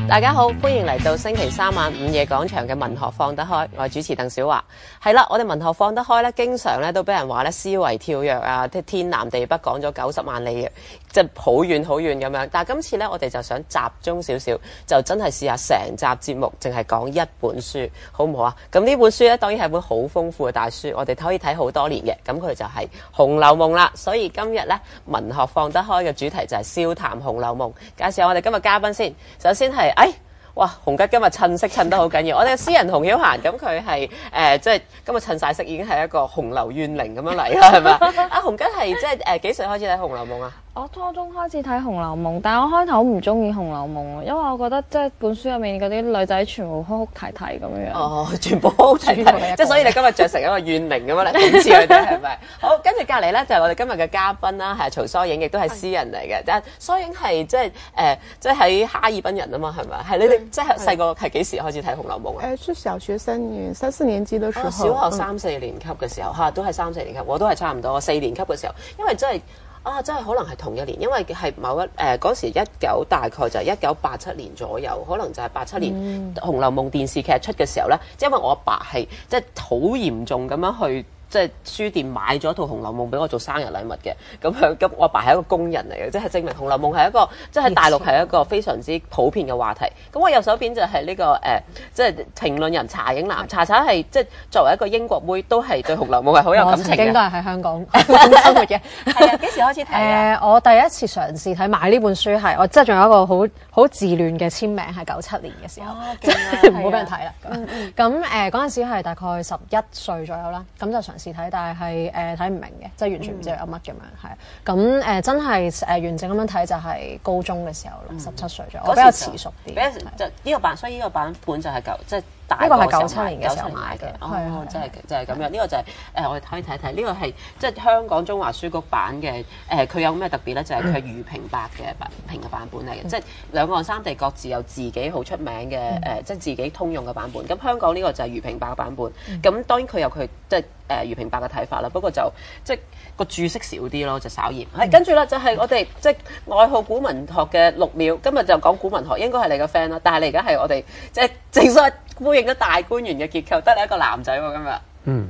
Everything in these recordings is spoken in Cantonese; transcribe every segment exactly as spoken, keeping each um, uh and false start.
大家好，歡迎嚟到星期三晚午夜廣場嘅文學放得開，我係主持鄧小華。係啦，我哋文學放得開咧，經常咧都俾人話咧思維跳躍啊，即係天南地北講咗九十萬里嘅，即係好遠好遠咁樣。但係今次咧，我哋就想集中少少，就真係試下成集節目淨係講一本書，好唔好啊？咁呢本書咧，當然係本好豐富嘅大書，我哋可以睇好多年嘅。咁佢就係《紅樓夢》啦。所以今日咧，文學放得開嘅主題就係笑談《紅樓夢》。介紹下我哋今日嘉賓先，首先係哎。哇！洪吉今日襯色襯得好緊要，我哋嘅詩人洪曉嫻，咁佢係誒即係今日襯晒色，已經係一個紅樓怨靈咁樣嚟啦，係咪？阿洪吉係即係誒幾歲開始睇《紅樓夢》啊？ 我初中開始睇《紅樓夢》，但係我開頭唔中意《紅樓夢》，因為我覺得即係本書入面嗰啲女仔全部哭哭啼啼咁樣。 哦，全部哭哭啼啼，即係所以你今日着成一個怨靈咁樣嚟諷刺佢哋係咪？好，跟住隔離咧就係我哋今日嘅嘉賓啦，係曹疏影，亦都係詩人嚟嘅。但係疏影係即係誒即係喺哈爾濱人啊嘛，係咪？係你哋即係細個係幾時開始睇《紅樓夢》啊？ 誒，是小學三年三四年級嘅時候， 小學三四年級嘅時候嚇，都係三四年級，我都係差唔多四年級嘅時候，因為真係。啊，真係可能係同一年，因為係某一誒嗰、呃、時一九大概就係一九八七年左右，可能就係八七年《紅樓夢》電視劇出嘅時候咧，因為我阿爸係即係好嚴重咁樣去。即係書店買咗套《紅樓夢》俾我做生日禮物嘅，咁樣咁我阿爸係一個工人嚟嘅，即係證明《紅樓夢》係一個即係喺大陸係一個非常之普遍嘅話題。咁我右手邊就係呢、這個誒、呃，即係評論人查影南，查查係即係作為一個英國妹，都係對《紅樓夢》係好有感情嘅。 我曾經都係喺香港生活嘅。 係啊，幾時開始睇啊？ 誒，我第一次嘗試睇買呢本書係，我即係仲有一個好好自戀嘅簽名係九七年嘅時候，即係唔好俾人睇啦。咁誒嗰陣時係大概十一歲左右啦，咁就嘗試睇，但係係誒睇唔明嘅，即係完全唔知有乜咁樣，係咁誒真係誒完整咁樣睇就係高中嘅時候咯，十七歲左右，我比較遲熟啲。 就呢個版，所以呢個版本就係舊即係大呢個係九七年嘅時候買嘅， 哦，真係就係咁樣。呢個就係誒我哋可以睇一睇，呢個係即係香港中華書局版嘅誒，佢有咩特別咧？就係佢係俞平伯嘅版評嘅版本嚟嘅，即係兩岸三地各自有自己好出名嘅誒，即係自己通用嘅版本。咁香港呢個就係俞平伯嘅版本。咁當然佢有佢即係誒俞平伯嘅睇法啦，不過就即係個注釋少啲咯，就稍嫌。係跟住啦，就係我哋即係愛好古文學嘅六秒，今日就講古文學，應該係你嘅 friend 啦。但係你而家係我哋即係正所謂呼應咗大觀園嘅結構，得你一個男仔喎今日。嗯。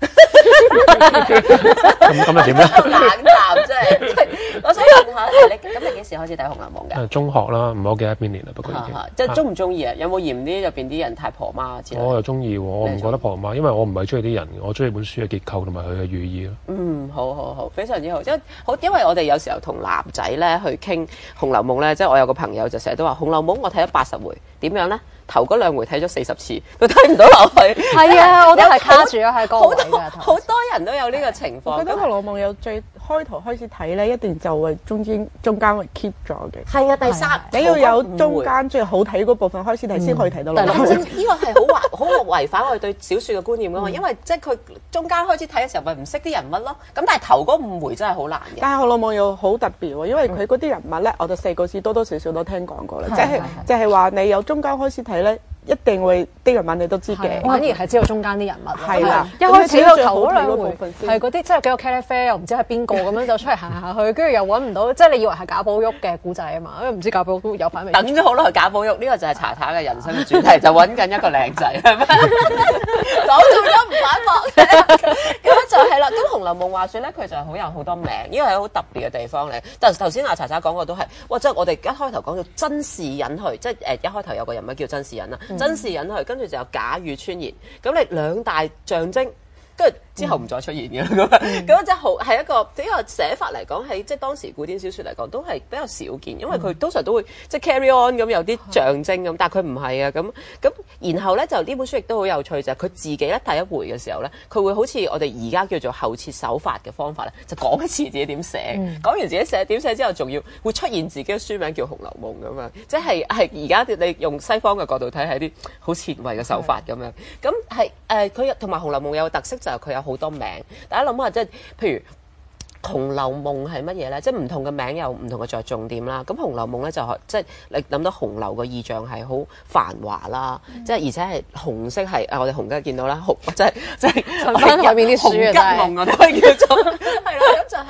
咁咁又點咧？ 冷淡真係，我想問下你，咁你幾時開始睇《紅樓夢》嘅？ 誒中學啦，唔好記得邊年啦，不過已經。 即係中唔中意啊？有冇嫌啲入邊啲人太婆媽之類？ 我又中意喎，我唔覺得婆媽，因為我唔係中意啲人，我中意本書嘅結構同埋佢嘅寓意咯。 嗯，好好好，非常之好，即係好，因為我哋有時候同男仔咧去傾《紅樓夢》咧，即係我有個朋友就成日都話《紅樓夢》我睇咗八十回，點樣咧？頭嗰兩回睇咗四十次，都睇唔到落去。 係啊，我都係卡住咗喺嗰個位嘅。 好多人都有呢個情況。 我覺得《紅樓夢》有最開頭開始睇咧，一定就會中間中間會 keep 咗嘅。 係啊，第三你要有中間最好睇嗰部分開始睇，先可以睇到落去。 呢個係好違好違反我哋對小説嘅觀念㗎嘛，因為即係佢中間開始睇嘅時候，咪唔識啲人物咯。咁但係頭嗰五回真係好難嘅。 但係《紅樓夢》又好特別喎，因為佢嗰啲人物咧，我哋四個字多多少少都聽講過啦，即係就係話你有中間開始睇咧。一定會啲人物你都知嘅， 反而係知道中間啲人物。 係啦， 一開始個頭嗰兩回係嗰啲即係幾個茄喱啡，又唔知係邊個咁樣就出嚟行下去，跟住又揾唔到，即係你以為係賈寶玉嘅故仔啊嘛，因為唔知賈寶玉有排未。 等咗好耐賈寶玉，呢個就係查查嘅人生嘅主題，就揾緊一個靚仔，係咪？講咗唔反駁嘅，咁就係啦。咁《紅樓夢》話説咧，佢就係好有好多名，呢個係好特別嘅地方嚟。但係頭先阿查查講過都係，哇！即係我哋一開頭講到甄士隱去，即係誒一開頭有個人物叫甄士隱啦。甄士隱去，跟住就有賈雨村言，咁你兩大象徵，跟住之後唔再出現嘅咁，咁即係好係一個呢個寫法嚟講，喺即係當時古典小説嚟講都係比較少見，因為佢通常都會即係 carry on 咁有啲象徵咁，但係佢唔係啊咁咁，然後咧就呢本書亦都好有趣就係佢自己咧第一回嘅時候咧，佢會好似我哋而家叫做後設手法嘅方法咧，就講一次自己點寫，講、嗯、完自己寫點寫之後，仲要會出現自己嘅書名叫《紅樓夢》咁樣，即係係而家你用西方嘅角度睇係啲好前衛嘅手法咁樣，咁係誒佢同埋《紅樓夢》有個特色就係佢有好多名，大家諗下即係譬如。《紅樓夢》係乜嘢咧？即係唔同嘅名有唔同嘅着重點啦。咁《紅樓夢》咧就即係你諗到紅樓嘅意象係好繁華啦，嗯、即係而且係紅色係啊！我哋紅吉見到啦，紅即係即係襯翻入面啲書啊，真係紅吉夢我哋可以叫做係啦。咁就係、是、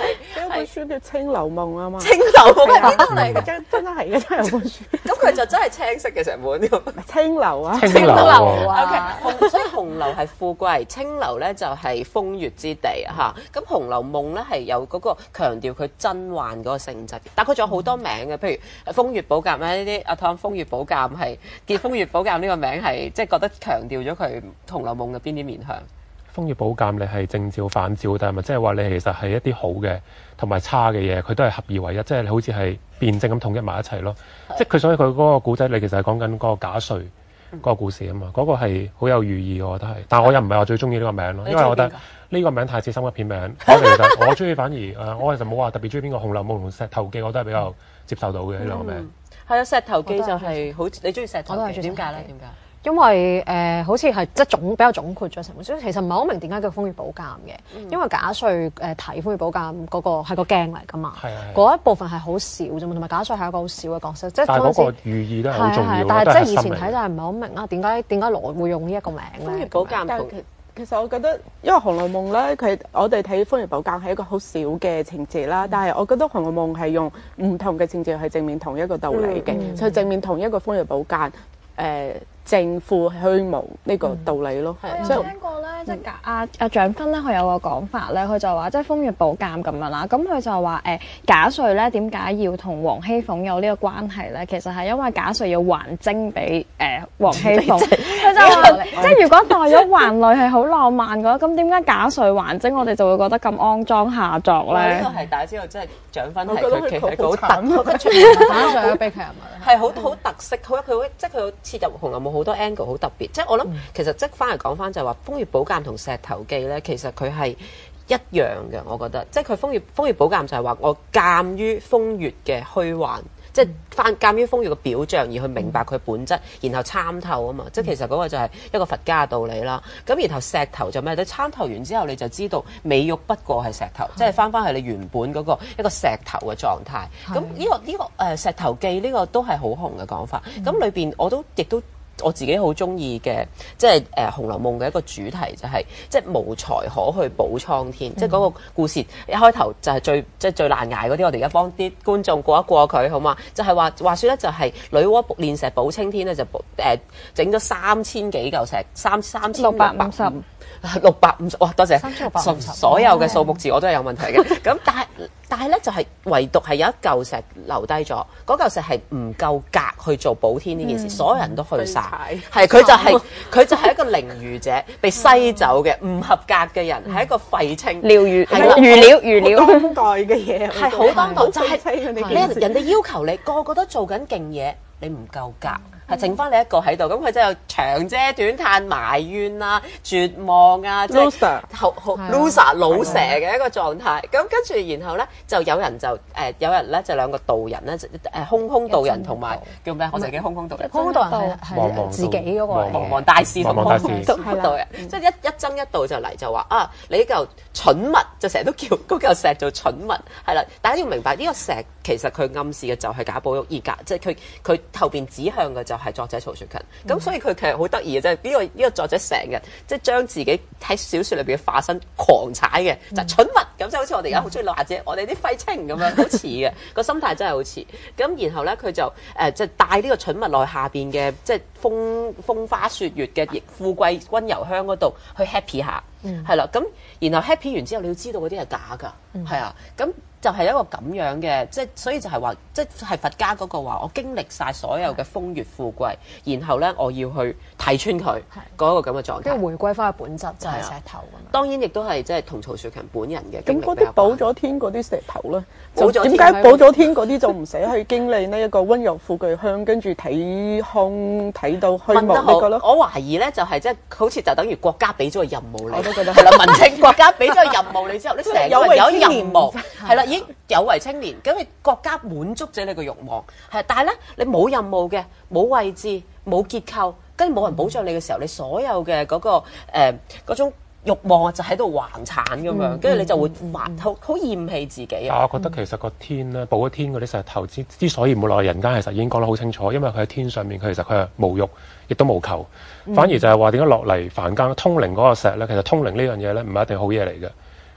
本書叫《清流夢》啊嘛。 清流夢係邊度嚟嘅？ 真真係嘅，真係有本書。 咁佢就真係青色嘅成本。 清流啊， 清流流啊， O K， 所以紅樓係富貴，清流咧就係風月之地嚇。咁《紅樓夢》咧係有嗰個強調佢真幻嗰個性質，但佢仲有好多名嘅，譬如《風月寶鑑》咧，呢啲阿湯《風月寶鑑》係見《風月寶鑑》呢個名係即係覺得強調咗佢《紅樓夢》嘅邊啲面向？ 風月寶鑑你係正照反照，但係咪即係話你其實係一啲好嘅同埋差嘅嘢，佢都係合二為一，即係你好似係辯證咁統一埋一齊咯。即係佢所以佢嗰個古仔，你其實係講緊嗰個賈瑞嗰個故事啊嘛，嗰、嗰個係好有寓意，我覺得係。但係我又唔係話最中意呢個名咯，因為我覺得呢個名太似三級片名。我其實我中意反而誒，我其實冇話特別中意邊個，《紅樓夢》同《石頭記》我都係比較接受到嘅呢兩個名。 係啊，《石頭記》就係好，你中意《石頭記》點解咧？點解？ 因為誒、呃、好似係即係總比較總括咗成本書，其實唔係好明點解叫風月寶鑑嘅，嗯、因為賈瑞誒睇風月寶鑑嗰個係個鏡嚟㗎嘛，嗰一部分係好少啫嘛，同埋賈瑞係一個好少嘅角色，即係但係嗰個寓意都係好重要， 但係即係以前睇就係唔係好明啊，點解點解羅會用呢一個名咧？ 風月寶鑑其實我覺得，因為《紅樓夢》咧，佢我哋睇《風月寶鑑》係一個好少嘅情節啦，嗯、但係我覺得《紅樓夢》係用唔同嘅情節去正面同一個道理嘅，嗯嗯、就正面同一個《風月寶鑑》誒、呃。正負虛無呢個道理咯。 我有聽過咧，即係阿阿蔣勳咧，佢有個講法咧，佢就話即係風月寶鑑咁樣啦。咁佢就話誒賈瑞咧點解要同王熙鳳有呢個關係咧？其實係因為賈瑞要還精俾誒王熙鳳。佢就話即係如果代咗還閭係好浪漫嘅話，咁點解賈瑞還精我哋就會覺得咁骯髒下作咧？ 呢個係大家知道，即係蔣勳係佢其實好特， 佢出現賈瑞嘅悲劇人物係好好特色，好佢即係佢切入《紅樓夢》好多 angle 好特別。即係我諗，其實即係翻嚟講翻就係話《風月寶鑑》同《石頭記》咧，其實佢係一樣嘅。我覺得，即係佢《風月風月寶鑑》就係話我鑑於風月嘅虛幻，即係翻鑑於風月嘅表象而去明白佢本質，然後參透啊嘛。即係其實嗰個就係一個佛家嘅道理啦。咁然後石頭就咩？你參透完之後，你就知道美玉不過係石頭，即係翻翻去你原本嗰個一個石頭嘅狀態。咁呢個呢個誒《石頭記》呢個都係好紅嘅講法。咁裏邊我都亦都。我自己好中意嘅，即係誒《紅樓夢》嘅一個主題就係、是，即係無才可去補蒼天，嗯、即係嗰個故事一開頭就係最即係最難捱嗰啲，我哋而家幫啲觀眾過一過佢好嘛？就係、是、話話説咧，就係女媧煉石補青天咧，就誒整咗三千幾嚿石，三三千六百五十。六百五十哇！多謝，所所有嘅數目字我都係有問題嘅。咁但係但係咧就係、是、唯獨係有一嚿石留低咗，嗰嚿石係唔夠格去做補天呢件事，嗯、所有人都去晒。係佢就係、是、佢就係一個零餘者，被篩走嘅唔合格嘅人，係、嗯、一個廢青料餘係餘料餘料當代嘅嘢係好當代，就係你人哋要求你個個都做緊勁嘢，你唔夠格。係剩翻你一個喺度，咁佢真係長嗟短嘆、埋怨啊、絕望啊，即係好好 loser 老蛇嘅一個狀態。咁跟住然後咧，就有人就誒、呃、有人咧就兩個道人咧，誒空空道人同埋叫咩？我自己空空道人。 空空道人係自己嗰個茫茫大師同空空道人，即係一一爭一道就嚟就話啊！你呢嚿蠢物就成日都叫嗰嚿石做蠢物，係啦。大家要明白呢個石其實佢暗示嘅就係賈寶玉，而賈即係佢佢後邊指向嘅就係作者曹雪芹。咁、嗯、所以佢其實好得意嘅，即係呢個呢、呢個作者成日即係將自己喺小説裏邊嘅化身狂踩嘅，嗯、就係蠢物咁，即係好似我哋而家好中意鬧姐，我哋啲廢青咁樣，好似嘅個心態真係好似。咁然後咧佢就誒、呃、即係帶呢個蠢物落去下邊嘅即係風風花雪月嘅富貴溫柔鄉嗰度去 happy 下，係啦、嗯。咁然後 happy 完之後，你要知道嗰啲係假㗎，係、嗯、啊。咁就係一個咁樣嘅，即係所以就係話，即係佛家嗰個話，我經歷晒所有嘅風月富貴，然後咧我要去睇穿佢嗰個咁嘅狀態， 即係回歸翻去本質，就係石頭咁。 當然亦都係即係同曹雪芹本人嘅。 咁嗰啲補咗天嗰啲石頭咧，就點解補咗天嗰啲就唔使去經歷呢一個溫柔富貴鄉，跟住睇空睇到虛無呢個咯？ 我懷疑咧就係即係好似就等於國家俾咗個任務你，我都覺得係啦。文青國家俾咗個任務你之後，你成個有任務係啦。已經有為青年，咁你國家滿足咗你個慾望，係，但係咧你冇任務嘅，冇位置，冇結構，跟住冇人保障你嘅時候，你所有嘅嗰、嗰個誒嗰、呃、種慾望就喺度橫產咁樣，跟住、嗯、你就會煩，好好厭棄自己啊！ 我覺得其實個天咧，補咗天嗰啲石頭之之所以唔會落嚟人間，其實已經講得好清楚，因為佢喺天上面，佢其實佢係無慾，亦都無求，反而就係話點解落嚟凡間通靈嗰個石咧，其實通靈呢樣嘢咧唔係一定好嘢嚟嘅。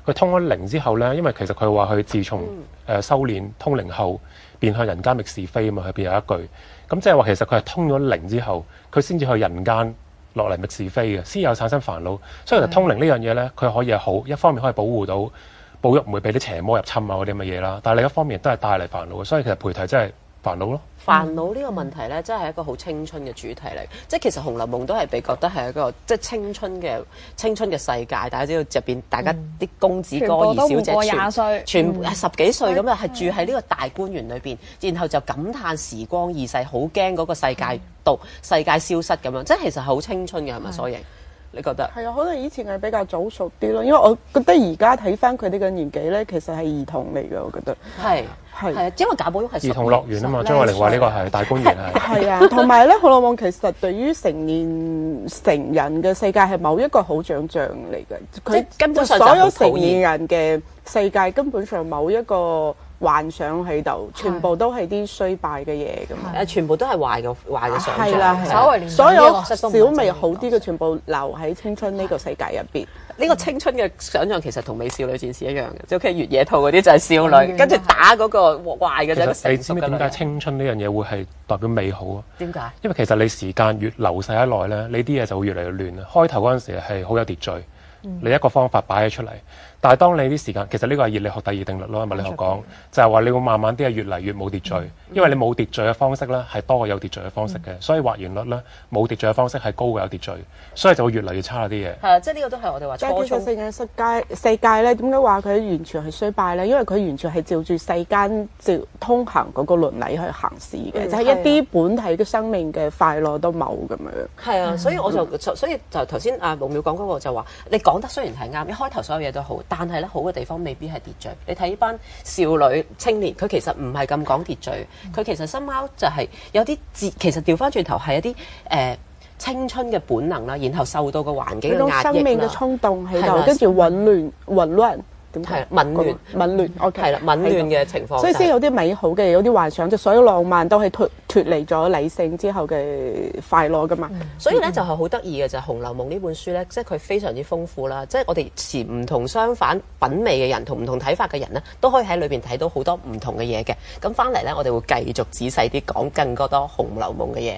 佢通咗靈之後咧，因為其實佢話佢自從誒、呃、修煉通靈後，便向人間覓是非啊嘛，佢邊有一句。咁即係話其實佢係通咗靈之後，佢先至去人間落嚟覓是非嘅，先有產生煩惱。所以其實通靈呢樣嘢咧，佢可以係好，一方面可以保護到保育唔會俾啲邪魔入侵啊嗰啲咁嘅嘢啦，但係另一方面都係帶嚟煩惱嘅。所以其實菩提真係煩惱咯。 煩惱呢個問題咧，真係一個好青春嘅主題嚟。即係其實《紅樓夢》都係被覺得係一個即係青春嘅青春嘅世界。大家知道入邊大家啲公子哥兒小姐廿歲， 全部係十幾歲咁啊，係住喺呢個大觀園裏邊，然後就感嘆時光易逝，好驚嗰個世界度世界消失咁樣。即係其實好青春嘅係咪？所以你覺得？ 係啊，可能以前係比較早熟啲咯，因為我覺得而家睇翻佢哋嘅年紀咧，其實係兒童嚟嘅，我覺得係係係啊，因為賈寶玉係兒童樂園啊嘛，張愛玲話呢個係大觀園係。 係啊，同埋咧《紅樓夢》其實對於成年成人嘅世界係某一個好想像嚟嘅，佢根本上就所有成年人嘅世界根本上某一個幻想喺度，全部都係啲衰敗嘅嘢咁。 誒，全部都係壞嘅壞嘅想像。 係啦， 稍為連所有呢個小微好啲嘅，全部留喺青春呢個世界入邊。 呢個青春嘅想像其實同美少女戰士一樣嘅，即係月野兔嗰啲就係少女，跟住打嗰個壞嘅就係個你知唔知成熟嘅女。 點解青春呢樣嘢會係代表美好啊？ 點解？ 因為其實你時間越流逝得耐咧，你啲嘢就會越嚟越亂啊。開頭嗰陣時係好有秩序， 嗯、 你一個方法擺咗出嚟，但係當你啲時間，其實呢個係熱力學第二定律咯，物理學講就係話你會慢慢啲係越嚟越冇秩序， 嗯、 因為你冇秩序嘅方式咧係多過有秩序嘅方式嘅， 嗯、 所以還原率咧冇秩序嘅方式係高過有秩序，所以就會越嚟越差啲嘢。 係啊，即係呢個都係我哋話但係初衷。 其實世界世界世界咧，點解話佢完全係衰敗咧？因為佢完全係照住世間照通行嗰個倫理去行事嘅， 嗯、 就係一啲本體嘅生命嘅快樂都冇咁樣。 係啊，所以我就所以就頭先阿毛淼講嗰個就話，你講得雖然係啱，一開頭所有嘢都好，但係咧好嘅地方未必係秩序。你睇呢班少女青年，佢其實唔係咁講秩序，佢、嗯、其實深貓就係有啲自，其實調翻轉頭係一啲誒、呃、青春嘅本能啦，然後受到個環境嘅壓抑啦， 生命嘅衝動喺度，跟住混亂混亂。 係紊亂， 紊亂，OK， 係啦，紊亂嘅情況， 所以先有啲美好嘅，有啲幻想，即係所有浪漫都係脱脱離咗理性之後嘅快樂噶嘛。 嗯、所以咧就係好得意嘅就係《紅樓夢》呢本書咧，即係佢非常之豐富啦。即係我哋持唔同相反品味嘅人，同唔同睇法嘅人咧，都可以喺裏邊睇到好多唔同嘅嘢嘅。咁翻嚟咧，我哋會繼續仔細啲講更多多《紅樓夢》嘅嘢。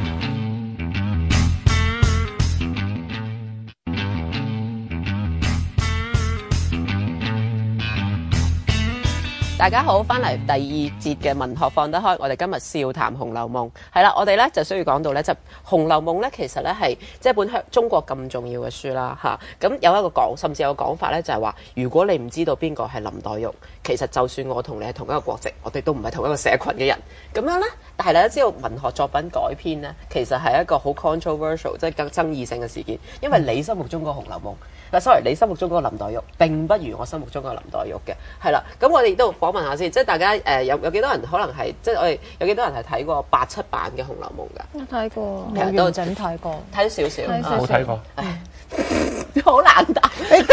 大家好，翻嚟第二節嘅文學放得開，我哋今日笑談《紅樓夢》係啦，我哋咧就需要講到咧，就《紅樓夢》咧其實咧係即係本香中國咁重要嘅書啦嚇。咁、啊、有一個講，甚至有個講法咧，就係、是、話如果你唔知道邊個係林黛玉，其實就算我同你係同一個國籍，我哋都唔係同一個社群嘅人。咁樣咧，但係大家知道文學作品改編咧，其實係一個好 controversial， 即係更爭議性嘅事件，因為你心目中嗰個《紅樓夢》。嗱，sorry，你心目中嗰個林黛玉並不如我心目中嗰個林黛玉嘅，係啦。咁我哋都訪問下先，即係大家誒、呃、有有幾多人可能係即係我哋有幾多人係睇過八七版嘅《紅樓夢》㗎？ 我睇過， 其實都整睇過， 睇少少， 冇睇過， 好難答。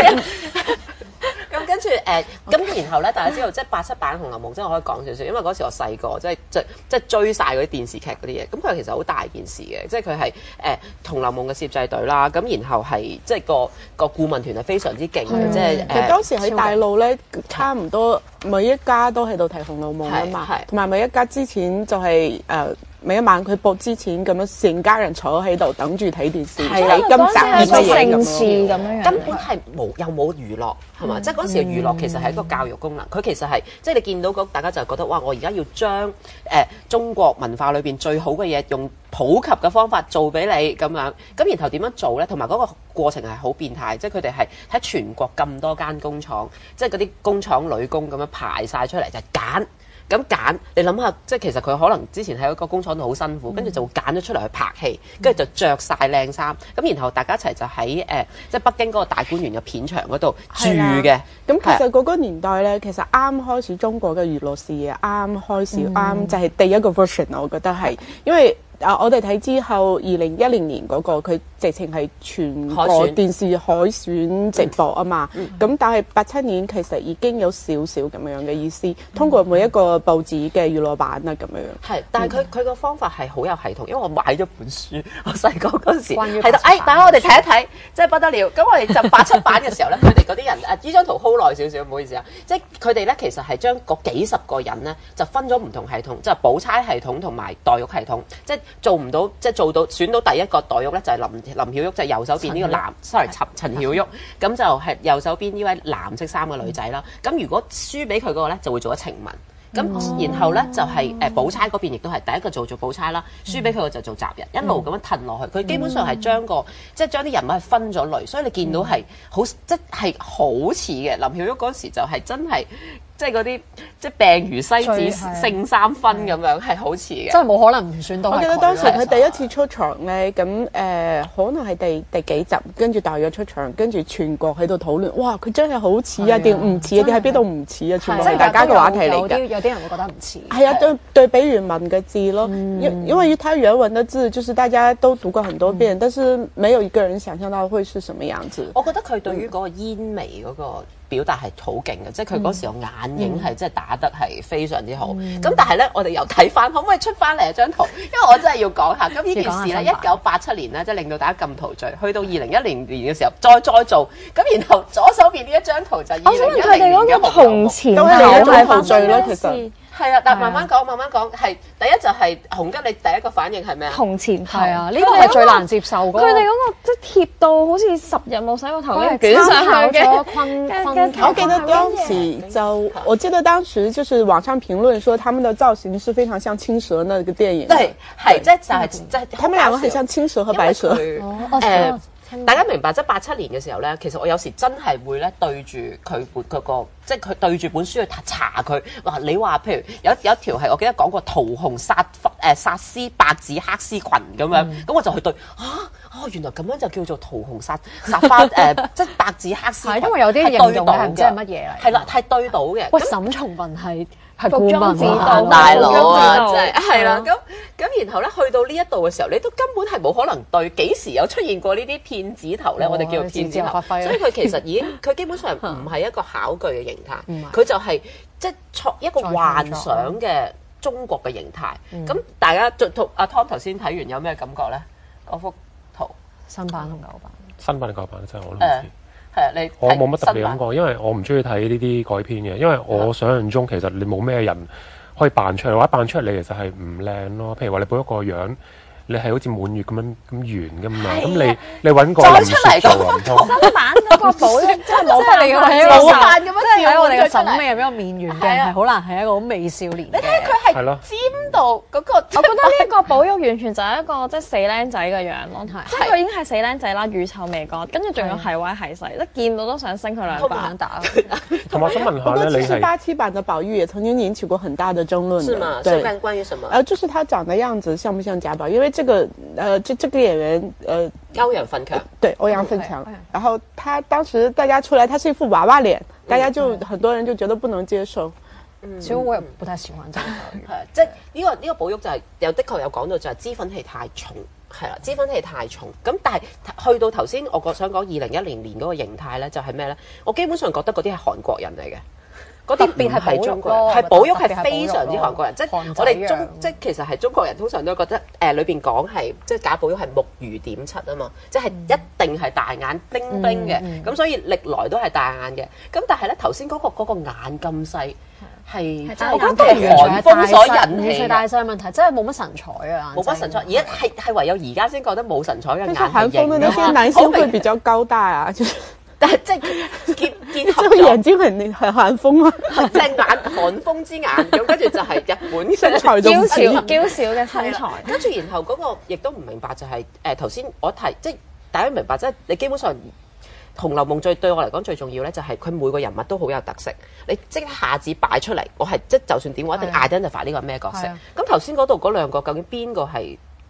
咁跟住誒，咁、呃、然後咧，大家知道即係八七版《紅樓夢》，即係我可以講少少，因為嗰時我細個，即係即即係追晒嗰啲電視劇嗰啲嘢。咁佢其實好大件事嘅，即係佢係誒《紅樓夢》嘅攝製隊啦。咁然後係即係個個顧問團係非常之勁嘅，即係誒。 其實當時喺大陸咧，差唔多每一家都喺度睇《紅樓夢》啊嘛，同埋每一家之前就係、是、誒。呃每一晚佢播之前咁樣，成家人坐喺度等住睇電視，睇今集嘅嘢咁樣， 根本係冇又冇娛樂，係嘛？即係嗰時嘅娛樂其實係一個教育功能。佢其實係即係你見到嗰大家就覺得哇！我而家要將誒、呃、中國文化裏邊最好嘅嘢用普及嘅方法做俾你咁樣。咁然後點樣做咧？同埋嗰個過程係好變態，即係佢哋係喺全國咁多間工廠，即係嗰啲工廠女工咁樣排晒出嚟就揀。咁揀，你諗下，即係其實佢可能之前喺一個工廠度好辛苦，跟住、嗯、就會揀咗出嚟去拍戲，跟住就着晒靚衫，咁然後大家一齊就喺誒、呃，即係北京嗰個大觀園嘅片場嗰度住嘅。 咁其實嗰個年代咧，其實啱開始中國嘅娛樂事業啱開始，啱、嗯、就係第一個 version，我覺得係，因為啊，我哋睇之後二零一零年嗰個佢直情係全海個選電視海選直播啊嘛。咁、但係八七年其實已經有少少咁樣嘅意思，通過每一個報紙嘅娛樂版啊咁樣。 係，但係佢佢個方法係好有系統，因為我買咗本書，我細個嗰陣時關於係度， 八七版誒，等我哋睇一睇，真係不得了。咁我哋就八七版嘅時候咧，佢哋嗰啲人誒，呢張圖 hold 耐少少，唔好意思啊，即係佢哋咧其實係將嗰幾十個人咧就分咗唔同系統，即係寶釵系統同埋黛玉系統，即係做唔到，即係做到選到第一個黛玉咧就係林林曉玉，就係右手邊呢個藍，sorry 陳陳曉玉，咁就係右手邊呢位藍色衫嘅女仔啦。咁如果輸俾佢嗰個咧，就會做咗晴雯。咁、嗯、然後咧就係誒寶釵嗰邊亦都係第一個做做寶釵啦，輸俾佢就做襲人，一路咁樣褪落去。佢基本上係將個即係將啲人物係分咗類，所以你見到係好即係好似嘅。林曉玉嗰時就係真係即係嗰啲即係病如西子勝三分咁樣，係好似嘅。 真係冇可能唔選到。 我記得當時佢第一次出場咧，咁誒、呃、可能係第第幾集，跟住大約出場，跟住全國喺度討論，哇！佢真係好似啊，定唔似啊？定喺邊度唔似啊？全部係大家嘅話題嚟㗎。 有啲人會覺得唔似。 係啊，對對比原文嘅字咯，因、嗯、因為佢原文嘅字，就是大家都讀過很多遍，嗯、但是沒有一個人想象到會是什麼樣子。 我覺得佢對於嗰個煙眉嗰個表達係好勁嘅，即係佢嗰時候眼影係真係打得係非常之好。咁、嗯、但係咧，我哋又睇翻，可唔可以出翻嚟一張圖？因為我真係要講下，咁呢件事咧，一九八七年咧，即係令到大家咁陶醉，去到二零一零年嘅時候再再做，咁然後左手邊呢一張圖就係二零一零年嘅紅前都係一種陶醉咯，其實。 係啊，但慢慢講，慢慢講，係第一就係洪吉，你第一個反應係咩啊？ 紅前頭係啊，呢個係最難接受嗰個。 佢哋嗰個即係貼到好似十日冇洗過頭嘅捲上去嘅坤坤。 我記得當時就，我記得當時就是網上評論說，他們的造型是非常像青蛇那個電影。 對，係即係就係即係， 他們兩個很像青蛇和白蛇。 誒。大家明白，即係八七年嘅時候咧，其實我有時真係會咧對住佢本嗰個，即係佢對住本書去查佢。話你話譬如有有一條係我記得講過桃紅殺誒殺絲白紫黑絲裙咁樣，咁、嗯、我就去對啊哦，原來咁樣就叫做桃紅殺殺花誒、呃，即係白紫黑絲裙。 因為有啲形容係唔知係乜嘢嚟。 係啦，係對到嘅。 喂，沈從文係。係顧問指導大佬啊，真係係啦，咁咁然後咧去到呢一度嘅時候，你都根本係冇可能對幾時有出現過呢啲騙子頭咧，我哋叫做騙子頭，所以佢其實已經佢基本上唔係一個考據嘅形態，佢就係即係創一個幻想嘅中國嘅形態。咁大家同阿 Tom 頭先睇完有咩感覺咧？嗰幅圖新版同舊版， 新版定舊版真係我都唔知。 係啊，你我冇乜特別感覺，因為我唔中意睇呢啲改編嘅，因為我想象中其實你冇咩人可以扮出嚟，或者扮出嚟你其實係唔靚咯。譬如話你補一個樣，你係好似滿月咁樣咁圓噶嘛，咁你你揾個林雪做啊唔通？ 新版嗰個補咧，真係冇扮嚟嘅， 冇扮咁樣，即係喺我哋嘅審美入邊，個面圓嘅係好難係一個好美少年。 你睇佢係尖到嗰個， 我覺得呢個寶玉完全就係一個即係死僆仔嘅樣咯，即係佢已經係死僆仔啦，乳臭未乾，跟住仲要係威係勢，即見到都想升佢兩巴打。 同埋我想問下不過咧， 其實八七版的寶玉也曾經引起過很大的爭論。 是嗎？ 對， 關關於什麼？ 呃，就是他長的樣子像不像賈寶玉？因為這個，呃，這這個演員，呃， 歐陽奮強， 對，歐陽奮強。然後他當時大家出來，他是一副娃娃臉，大家就很多人就覺得不能接受。 嗯，其實我也不太喜歡這個寶玉。 係，即係呢個呢個寶玉就係有的確有講到就係脂粉氣太重，係啦，脂粉氣太重。咁但係去到頭先，我想講二零一零年嗰個形態咧，就係咩咧？我基本上覺得嗰啲係韓國人嚟嘅。嗰啲邊係中國人，係寶玉係非常之韓國人，即係我哋中即係其實係中國人通常都覺得誒裏邊講係即係賈寶玉係目如點漆啊嘛，即係一定係大眼冰冰嘅，咁所以歷來都係大眼嘅。咁但係咧頭先嗰個嗰個眼咁細係，我覺得係韓風所引起嘅大細問題，真係冇乜神采啊， 冇乜神采。而家係係唯有而家先覺得冇神采嘅眼係韓風的那些男性會比較高大啊，就是。 但係即係結結合咗，眼睛很很韓風啊， 隻眼韓風之眼咁，跟住就係日本嘅身材嬌小嬌小嘅身材。 跟住然後嗰個亦都唔明白就係誒頭先我提即係大家明白，即係你基本上《紅樓夢》最對我嚟講最重要咧，就係佢每個人物都好有特色。你即一下子擺出嚟，我係即係就算點，我一定 identify 呢個係咩角色。咁頭先嗰度嗰兩個究竟邊個係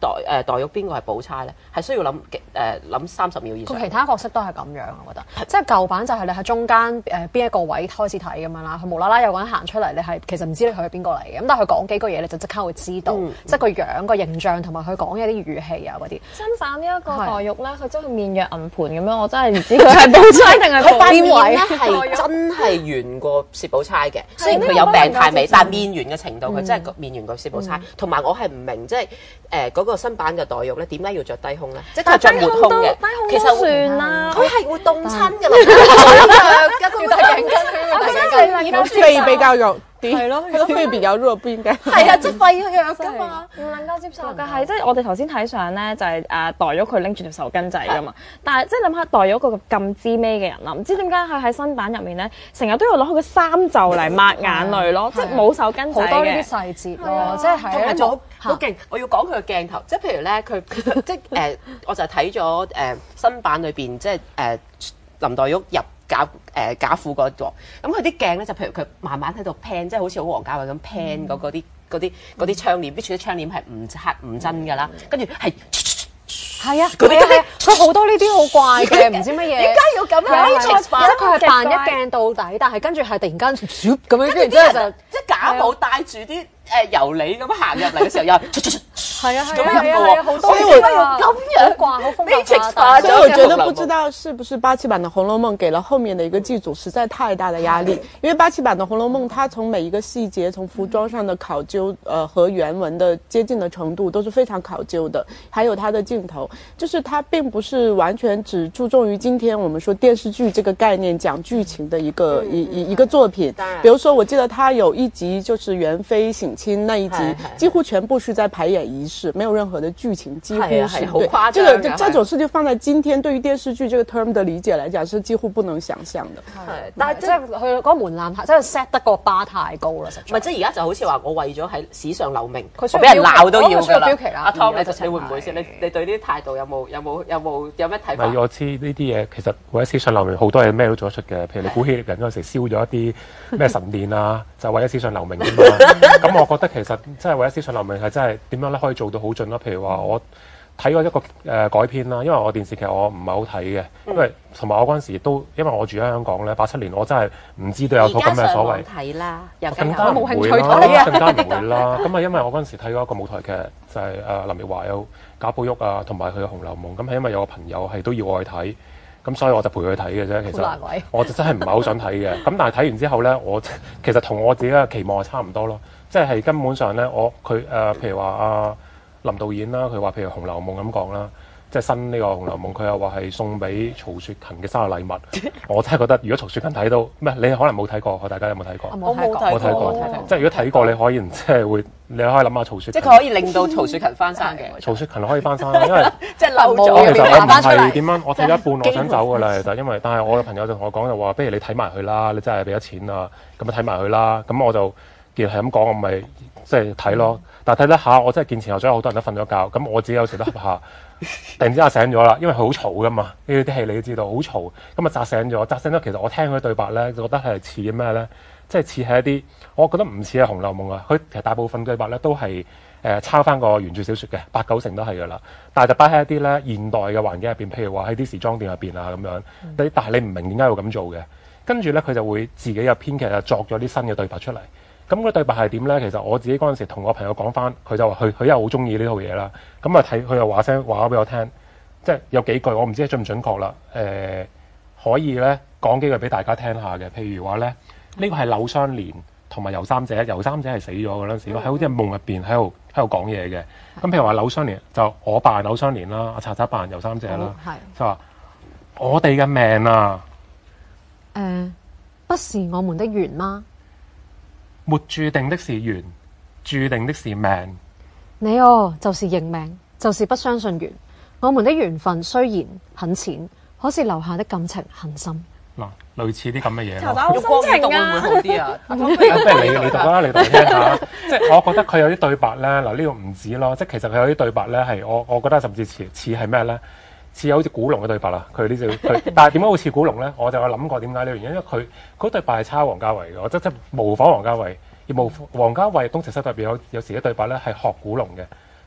黛誒黛玉邊個係寶釵咧？係需要諗誒諗三十秒以上。 佢其他角色都係咁樣，我覺得，即係舊版就係你喺中間誒邊一個位開始睇咁樣啦，佢無啦啦有個人行出嚟，你係其實唔知佢係邊個嚟嘅，咁但係佢講幾句嘢你就即刻會知道， 嗯、 即係個樣、個形象同埋佢講嘅啲語氣啊嗰啲。 新版呢一個黛玉咧，佢真係面若銀盤咁樣，我真係唔知佢係寶釵定係佢塊邊位面咧係真係圓過薛寶釵嘅，雖然佢有病態美，但係面圓嘅程度佢真係面圓過薛寶釵。同埋我係唔明即係誒嗰個新版嘅黛玉咧，點解要着低胸咧？即係佢着抹胸嘅，其實算啦， 佢係會凍親㗎啦，要戴頸巾， 我覺得你能夠肺比較弱啲， 係咯， 佢個肺比較弱啲嘅。 係啊，即係肺弱㗎嘛， 唔能夠接受嘅係，即係我哋頭先睇相咧，就係誒黛玉佢拎住條手巾仔㗎嘛。但係即係諗下黛玉個咁知尾嘅人啦，唔知點解佢喺新版入面咧，成日都要攞佢個衫袖嚟抹眼淚咯，即係冇手巾仔嘅。 好多呢啲細節咯，即係係一種好勁。我要講佢嘅鏡頭，即係譬如咧，佢即係誒，我就睇咗誒新版裏邊，即係誒林黛玉入賈誒賈府嗰度，咁佢啲鏡咧就譬如佢慢慢喺度 pan，即係好似好王家衛咁 pan 嗰嗰啲嗰啲嗰啲窗簾，啲處啲窗簾係唔黑唔真㗎啦，跟住係。 係啊，嗰啲係佢好多呢啲好怪嘅，唔知乜嘢。 點解要咁樣？ 即係佢係扮一鏡到底，但係跟住係突然間咁樣，跟住之後就即係假冇帶住啲誒油梨咁行入嚟嘅時候，又係啊係咁啊係啊，好多所以我咁樣掛好風格化。 所以我覺得不知道是不是八七版的《紅樓夢》給了後面的一個劇組實在太大的壓力，因為八七版的《紅樓夢》它從每一個細節，從服裝上的考究，呃和原文的接近的程度都是非常考究的，還有它的鏡頭，就是它並不是完全只注重於今天我們說電視劇這個概念講劇情的一個一一一個作品。比如說，我記得它有一集就是元妃省親那一集，幾乎全部是在排演儀式，沒有任何的劇情，幾乎是對這個這種事情放在今天對於電視劇這個 term 的理解來講，是幾乎不能想象的。 係，但係即係佢嗰個門檻太，即係 set 得個 bar 太高啦，實在。 唔係，即係而家就好似話，我為咗喺史上留名， 佢我俾人鬧都要㗎啦。阿 Tom，你你你會唔會先？你你對呢啲態度有冇有冇有冇有咩睇法？ 唔係，我知呢啲嘢其實為咗史上留名，好多嘢咩都做得出嘅。譬如你古希臘人嗰陣時燒咗一啲咩神殿啊，就為咗史上留名㗎嘛。咁我覺得其實真係為咗史上留名係真係點樣咧可以做到好盡咯。譬如話我睇過一個誒、呃、改編啦，因為我電視劇我唔係好睇嘅，因為同埋我嗰陣時都因為我住喺香港咧，八七年我真係唔知道有套咁嘅所謂。 睇啦， 更加唔會啦，更加唔會啦。咁啊，因為我嗰陣時睇過一個舞台劇，就係、是、誒、呃、林奕華有賈寶玉啊，同埋佢嘅《紅樓夢》。咁係因為有個朋友係都要我去睇，咁所以我就陪佢睇嘅啫。其實我就真係唔係好想睇嘅。咁但係睇完之後咧，我其實同我自己嘅期望係差唔多咯。即係根本上咧，我佢誒、呃、譬如話啊。林導演啦，佢話譬如《紅樓夢》咁講啦，即係新呢個《紅樓夢》，佢又話係送俾曹雪芹嘅生日禮物。我真係覺得，如果曹雪芹睇到咩，你可能冇睇過，大家有冇睇過？ 我冇睇過，冇睇過。即係如果睇過，你可以即係會，你可以諗下曹雪芹。 即係佢可以令到曹雪芹翻生嘅。 曹雪芹可以翻生，因為即係漏咗。 其實我唔係點樣，我睇咗一半，我想走㗎啦。就因為，但係我嘅朋友就同我講就話，不如你睇埋佢啦，你真係俾咗錢啊，咁啊睇埋佢啦。咁我就既然係咁講，我咪即係睇咯。但係睇得下，我真係見前後左右好多人都瞓咗覺，咁我自己有時都瞌下，突然之間醒咗啦，因為佢好嘈噶嘛，呢啲戲你都知道好嘈，咁啊扎醒咗，扎醒咗，其實我聽佢對白咧，就覺得係似咩咧？即係似係一啲，我覺得唔似係《紅樓夢》啊，佢其實大部分對白咧都係誒、呃、抄翻個原著小説嘅，八九成都係噶啦，但係就擺喺一啲咧現代嘅環境入邊，譬如話喺啲時裝店入邊啊咁樣，嗯、但係你唔明點解要咁做嘅，跟住咧佢就會自己有編劇啊作咗啲新嘅對白出嚟。咁個對白係點咧？其實我自己嗰陣時同我朋友講翻，佢就話佢佢又好中意呢套嘢啦。咁啊睇佢又話聲話俾我聽，即係有幾句我唔知準唔準確啦。誒、呃、可以咧講幾句俾大家聽下嘅，譬如話咧呢個係柳湘蓮同埋尤三姐，尤三姐係死咗嗰陣時，喺好似夢入邊喺度喺度講嘢嘅。咁譬如話柳湘蓮就我扮柳湘蓮啦，阿查查扮尤三姐啦， 係就話我哋嘅命啊， 誒、呃、不是我們的緣嗎？ 沒注定的是緣，注定的是命。 你哦，就是認命，就是不相信緣。我們的緣分雖然很淺，可是留下的感情很深。 嗱，類似啲咁嘅嘢查查好深情啊！ 會唔會好啲啊？ 不如你你讀啦，你讀嚟聽下。即係我覺得佢有啲對白咧，嗱呢個唔止咯。即係其實佢有啲對白咧係我我覺得甚至似似係咩咧？似好似古龍嘅對白啦。佢呢隻佢，但係點解會似古龍咧？我就有諗過點解呢樣嘢，因為佢嗰對白係抄王家衛嘅，我即即模仿王家衛，而模王家衛東邪西毒入邊有有時啲對白咧係學古龍嘅，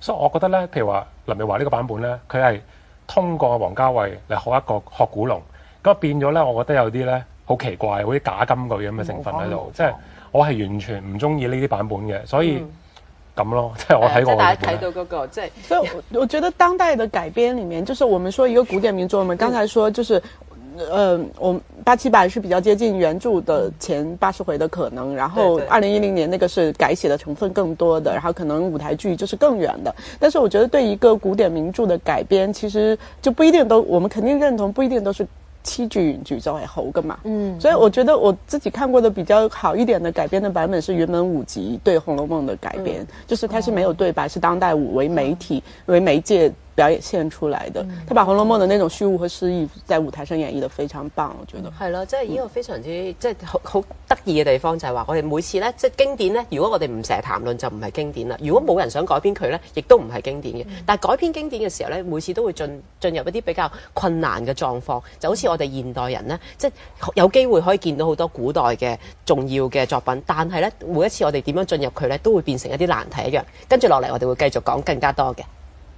所以我覺得咧，譬如話林奕華呢個版本咧，佢係通過王家衛嚟學一個學古龍，咁變咗咧，我覺得有啲咧好奇怪，好啲假金句咁嘅成分喺度，即係我係完全唔中意呢啲版本嘅，所以咁、嗯、咯，即係我睇過。 即係大家睇到嗰個即係， 所以我我覺得當代的改編裡面，就是我們說一個古典名著，我們剛才說就是。呃，我八七版是比較接近原著的前八十回的可能，然後二零一零年那個是改寫的成分更多的，然後可能舞台劇就是更遠的。但是我覺得對一個古典名著的改編，其實就不一定都，我們肯定認同不一定都是七句原句就係好㗎嘛。嗯，所以我覺得我自己看過的比較好一點的改編的版本是雲門舞集對《紅樓夢》的改編，嗯、就是它是沒有對白，是當代舞為媒體、嗯、為媒介表演現出來的，他把《紅樓夢》的那種虛無和詩意在舞台上演繹得非常棒，我覺得係咯，即係呢個非常之即係好好得意嘅地方就係話，我哋每次咧即係經典咧，如果我哋唔成日談論就唔係經典啦。如果冇人想改編佢咧，亦都唔係經典嘅。但係改編經典嘅時候咧，每次都會進進入一啲比較困難嘅狀況，就好似我哋現代人咧，即係有機會可以見到好多古代嘅重要嘅作品，但係咧每一次我哋點樣進入佢咧，都會變成一啲難題一樣。跟住落嚟，我哋會繼續講更加多嘅。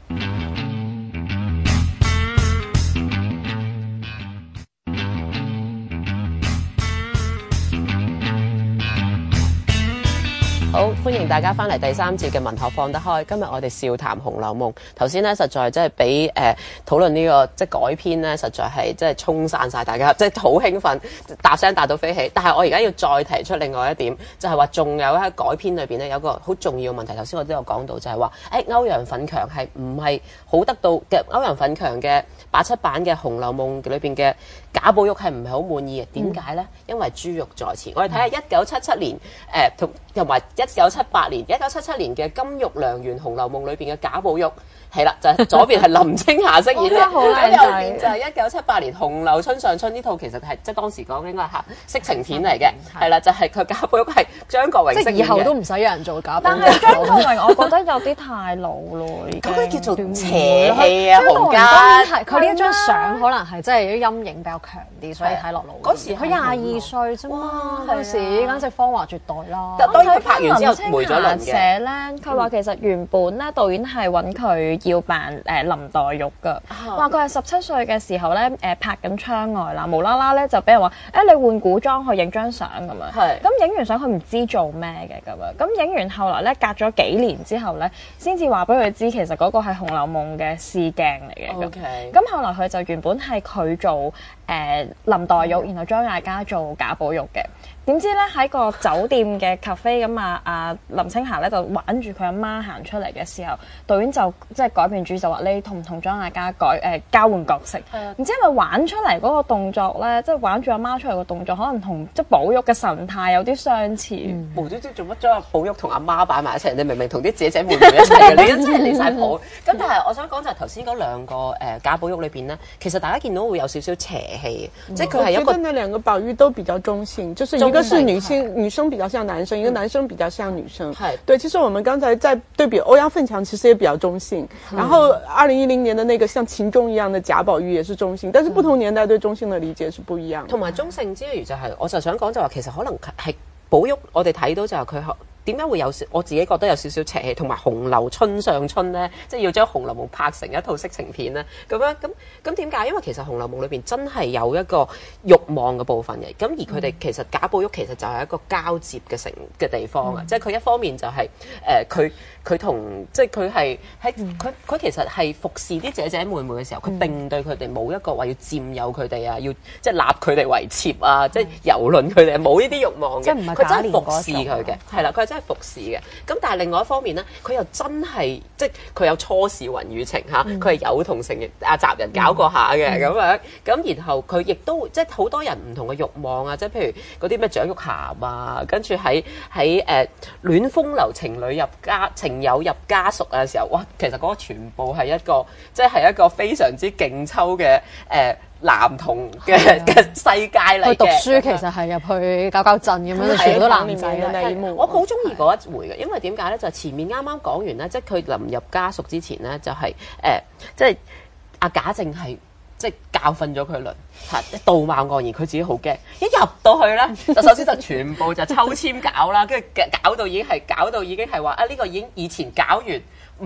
好，歡迎大家翻嚟第三節嘅文學放得開。今日我哋笑談《紅樓夢》。頭先咧，實在即係俾誒討論呢個即係改編咧，實在係即係沖散晒大家，即係好興奮，答聲答到飛起。但係我而家要再提出另外一點，就係話仲有喺改編裏邊咧有個好重要嘅問題。頭先我都有講到，就係話誒歐陽奮強係唔係好得到嘅？歐陽奮強嘅八七版嘅《紅樓夢》裏邊嘅賈寶玉係唔係好滿意嘅？點解咧？因為珠玉在前。我哋睇下一九七七年誒同同埋一九七八年、一九七七年嘅金玉良緣《紅樓夢》裏邊嘅賈寶玉，係啦，就係、是、左邊係林青霞飾演嘅，咁右邊就係一九七八年《紅樓春上春》呢套，其實係即係當時講應該係色情片嚟嘅，係啦，就係佢賈寶玉係張國榮飾演嘅。 即係以後都唔使有人做賈寶玉。 但係張國榮，我覺得有啲太老咯，已經。 嗰啲叫做邪氣啊， 張國榮洪家。 當然係佢呢一張相可能係真係啲陰影比較強啲，所以睇落老。 嗰時佢廿二歲啫嘛，嗰時簡直芳華絕代啦。 當然佢拍完之後梅咗輪嘅。 寫咧，佢話其實原本咧導演係揾佢要扮誒林黛玉㗎，話佢係十七歲嘅時候咧誒拍緊窗外啦，無啦啦咧就俾人話誒你換古裝去影張相咁樣，咁影完相佢唔知做咩嘅咁樣，咁影完後來咧隔咗幾年之後咧，先至話俾佢知其實嗰個係《紅樓夢》嘅試鏡嚟嘅咁，咁後來佢就原本係佢做誒林黛玉，然後張艾嘉做賈寶玉嘅。點知咧喺個酒店嘅 cafe 咁啊，阿林青霞咧就挽住佢阿媽行出嚟嘅時候，導演就即係改編主就話你同唔同張艾嘉改誒、呃、交換角色，唔知係咪玩出嚟嗰個動作咧，即係玩住阿媽出嚟個動作，可能同即係寶玉嘅神態有啲相似。 嗯、無端端做乜將阿寶玉同阿媽擺埋一齊？你明明同啲姐姐妹妹一齊嘅，你真係離晒譜。咁但係我想講就係頭先嗰兩個誒賈寶玉裏邊咧，其實大家見到會有少少邪氣，嗯、即係佢係一個。 我覺得那兩個寶玉都比較中性，就是一個是女性，女生比較像男生，一個男生比較像女生。係、嗯，對，其實我們剛才在對比歐陽奮強，其實也比較中性。嗯、然後二零一零年的那個像秦鐘一樣的賈寶玉也是中性，但是不同年代對中性的理解是不一樣的。 同埋、嗯、中性之餘就係、是，我就想講就話其實可能係寶玉，我哋睇到就係佢點解會有少，我自己覺得有少少邪氣，同埋《紅樓春上春》咧，即係要將《紅樓夢》拍成一套色情片咧，咁樣咁咁點解？因為其實《紅樓夢》裏邊真係有一個慾望嘅部分嘅，咁而佢哋其實賈寶玉其實就係一個交接嘅城嘅地方啊，嗯、即係佢一方面就係誒佢佢同即係佢係喺佢佢其實係服侍啲姐姐妹妹嘅時候，佢、嗯、並對佢哋冇一個話要佔有佢哋啊，要即係立佢哋為妾啊，嗯、即係蹂躪佢哋，冇呢啲慾望嘅，佢真係服侍佢嘅，係啦，佢係真係服侍嘅。咁但係另外一方面咧，佢又真係即係佢有初試雲雨情嚇，佢係、嗯、有同成阿襲人搞過下嘅咁、嗯、樣。咁然後佢亦都即係好多人唔同嘅慾望啊，即係譬如嗰啲咩蔣玉嫻啊，跟住喺喺誒戀風流情侶入家情友入家屬嘅時候，哇！其實嗰個全部係一個即係、就是、一個非常之勁抽嘅誒。呃男童嘅嘅世界嚟嘅， 去讀書其實係入去搞搞震咁樣，全部都男仔嘅。 我好中意嗰一回嘅，因為點解咧？就係、前面啱啱講完咧，即係佢臨入家屬之前咧，就係、是、誒、呃，即係阿賈政係即係教訓咗佢一輪，嚇道貌岸然，佢自己好驚。一入到去咧，就首先就全部就抽籤搞啦，跟住搞到已經係搞到已經係話啊！呢、呢個已經以前搞完，唔。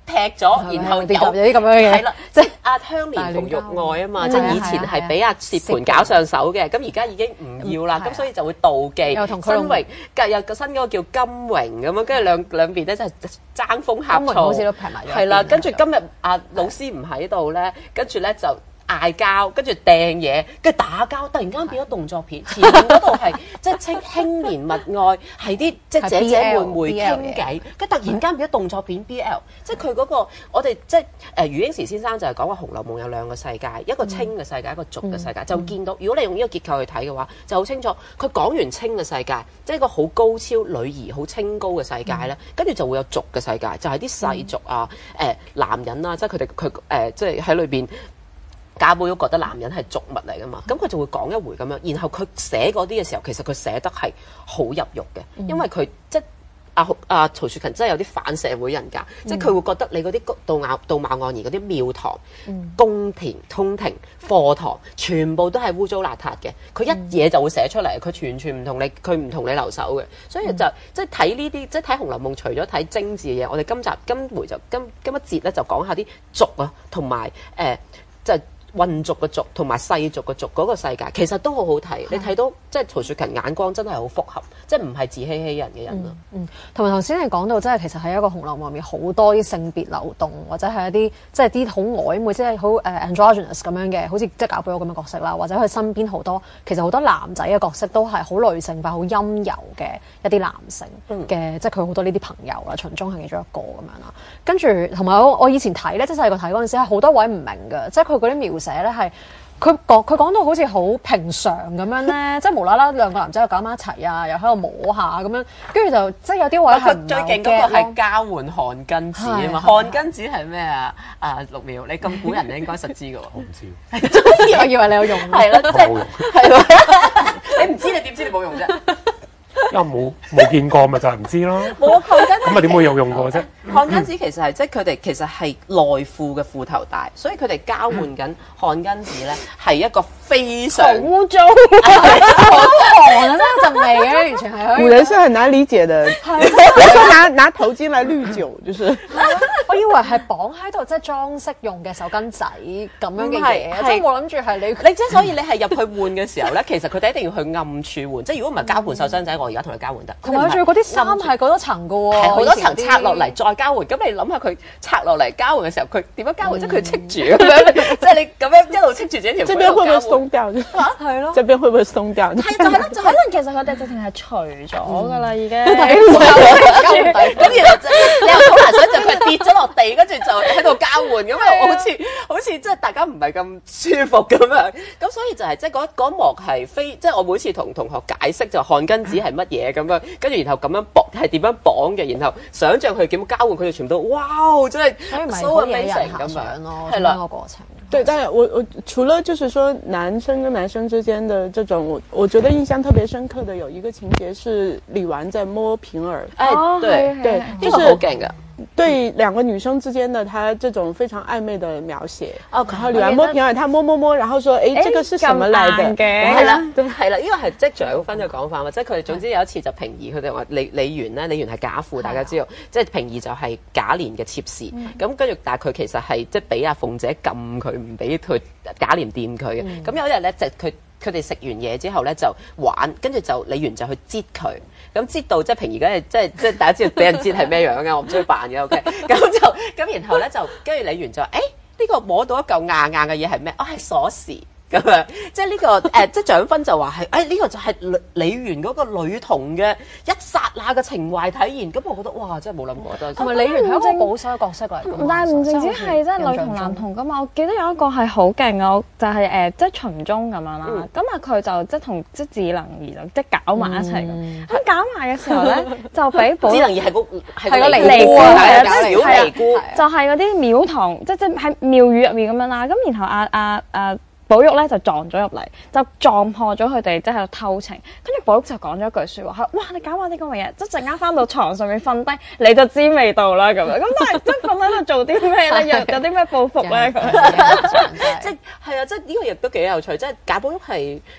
劈咗，然後有有啲咁樣嘅， 係啦，即係阿香蓮同玉愛啊嘛，即係以前係俾阿薛蟠搞上手嘅，咁而家已經唔要啦，咁所以就會妒忌。 又同新榮，又個新嗰個叫金榮咁樣，跟住兩兩邊咧真係爭風呷醋， 好似都劈埋咗。 係啦，跟住今日阿老師唔喺度咧，跟住咧就嗌交，跟住掟嘢，跟住打交，突然間變咗動作片。前面嗰度係即係輕輕言蜜愛，係啲即係姐姐妹妹傾偈，跟住突然間變咗動作片 B L， 即係佢嗰個我哋即係誒余英時先生就係講話《紅樓夢》有兩個世界，一個清嘅世界，一個俗嘅世界，就見到如果你用呢個結構去睇嘅話，就好清楚。佢講完清嘅世界，即係一個好高超女兒好清高嘅世界咧，跟住就會有俗嘅世界，就係啲世俗啊誒男人啊，即係佢哋佢誒即係喺裏邊。賈寶玉覺得男人係俗物嚟噶嘛，咁佢就會講一回咁樣，然後佢寫嗰啲嘅時候，其實佢寫得係好入肉嘅，因為佢即係阿阿曹雪芹真係有啲反社會人格，嗯、即係佢會覺得你嗰啲道貌道貌岸然嗰啲廟堂、嗯、宮廷、通廷、課堂，全部都係污糟邋遢嘅，佢一嘢就會寫出嚟，佢完全唔同你，佢唔同你留守嘅，所以就、嗯、即係睇呢啲，即係睇《紅樓夢》，除咗睇精緻嘅嘢，我哋今集今回就今今一節咧就講下啲俗啊，同埋誒即係。混俗嘅俗同埋世俗嘅俗嗰個世界，其實都好好睇。你睇到即係曹雪芹眼光真係好複合，即係唔係自欺欺人嘅人咯。 嗯，同埋頭先你講到，即係其實喺一個紅樓夢入面好多啲性別流動，或者係一啲即係啲好曖昧，即係好誒 androgynous 咁樣嘅，好似即係賈寶玉咁嘅角色啦，或者佢身邊好多其實好多男仔嘅角色都係好女性化、好陰柔嘅一啲男性嘅，嗯、即係佢好多呢啲朋友啦，秦鐘係其中一個咁樣啦。跟住同埋我我以前睇咧，即係細個睇嗰陣時係好多位唔明嘅，即係佢嗰啲描寫咧係。佢講佢講到好似好平常咁樣咧，即係無啦啦兩個男仔又搞埋一齊啊，又喺度摸下咁樣，跟住就即係有啲位係最勁嗰個係交換汗巾紙啊嘛，汗巾紙係咩啊？啊陸苗，你咁古人你應該實知嘅喎。 我唔知。 我以為你有用。 係咯，即係係咯。你唔知你點知你冇用啫？ 因為冇冇見過咪就係唔知咯。 冇汗巾咁咪點會有用過啫？ 汗巾紙其實係即係佢哋其實係內褲嘅褲頭帶，所以佢哋交換緊汗巾紙咧係一個非常污糟、好寒啊！真係陣味嘅，完全係。 古人是很難理解的。有時候拿拿頭巾來濾酒，就是我以為係綁喺度即係裝飾用嘅手巾仔咁樣嘅嘢，即係冇諗住係你。 你即係所以你係入去換嘅時候咧，其實佢哋一定要去暗處換，即係如果唔係交換手巾仔，我而家同你交換得。 同埋仲要嗰啲衫係好多層嘅喎， 係好多層拆落嚟再交換。咁你諗下佢拆落嚟交換嘅時候，佢點樣交換？即係佢戚住咁樣，即係你咁樣一路戚住自己條。 這邊會唔會鬆掉？ 嚇係咯， 這邊會唔會鬆掉？ 係就係咯，就可能其實佢哋直情係除咗㗎啦，已經。 跟住就你又好難想像佢跌咗落地，跟住就喺度交換咁啊，好似好似即係大家唔係咁舒服咁樣。咁所以就係即係嗰嗰幕係非即係我每次同同學解釋就汗巾紙係乜嘢咁樣，跟住然後咁樣綁係點樣綁嘅，然後想像佢點交換，佢哋全部都哇真係 so amazing 咁樣咯，係啦個過程。 對，但係我我除了就是說男生跟男生之間的這種，我我覺得印象特別深刻的有一個情節是李紈在摸平兒， 哎，對對， 這個好勁㗎。 對兩個女生之間的他這種非常曖昧的描寫，哦，然後李紈摸平兒，他摸摸摸，然後說，誒，這個是什麼來的？ 係啦，係啦，呢個係即係蔣勳嘅講法嘛，即係佢哋總之有一次就平兒，佢哋話李李紈咧，李紈係賈府，大家知道，即係平兒就係賈璉嘅妾侍，咁跟住但係佢其實係即係俾阿鳳姐禁佢，唔俾佢賈璉掂佢嘅，咁有一日咧就佢。佢哋食完嘢之後咧就玩，跟住就李紈就去擠佢，咁擠到即係平兒嗰日即係即係大家知道俾人擠係咩樣嘅，我唔中意扮嘅 ，OK，咁就咁然後咧就跟住李紈就話：誒、欸、呢、呢個摸到一嚿硬硬嘅嘢係咩？哦係鎖匙。咁樣，即係呢、這個誒、呃，即係蔣勳就話係，誒、哎、呢、這個就係李李紈嗰個女童嘅一剎那嘅情懷體現。咁我覺得哇，真係冇諗過都。 同埋李紈係一個保守嘅角色嚟， 但係唔淨止係即係女童男童噶嘛。我記得有一個係好勁啊，就係、是、誒、呃、即係秦鐘咁樣啦。咁啊佢就即係同即係智能兒就即係搞埋一齊。咁、嗯、搞埋嘅時候咧，就俾寶智能兒係個係個尼姑啊，係啊，小尼姑， 就係嗰啲廟堂，即即喺廟宇入面咁樣啦。咁然後阿阿阿寶玉咧就撞咗入嚟，就撞破咗佢哋即係喺度偷情。跟住寶玉就講咗一句説話，哇！你搞埋啲咁嘅嘢，即陣間翻到床上面瞓低，你就知味道啦咁樣。咁但係即瞓喺度做啲咩咧？有有啲咩報復咧？咁樣即係係啊！即係呢個亦都幾有趣。即係賈寶玉係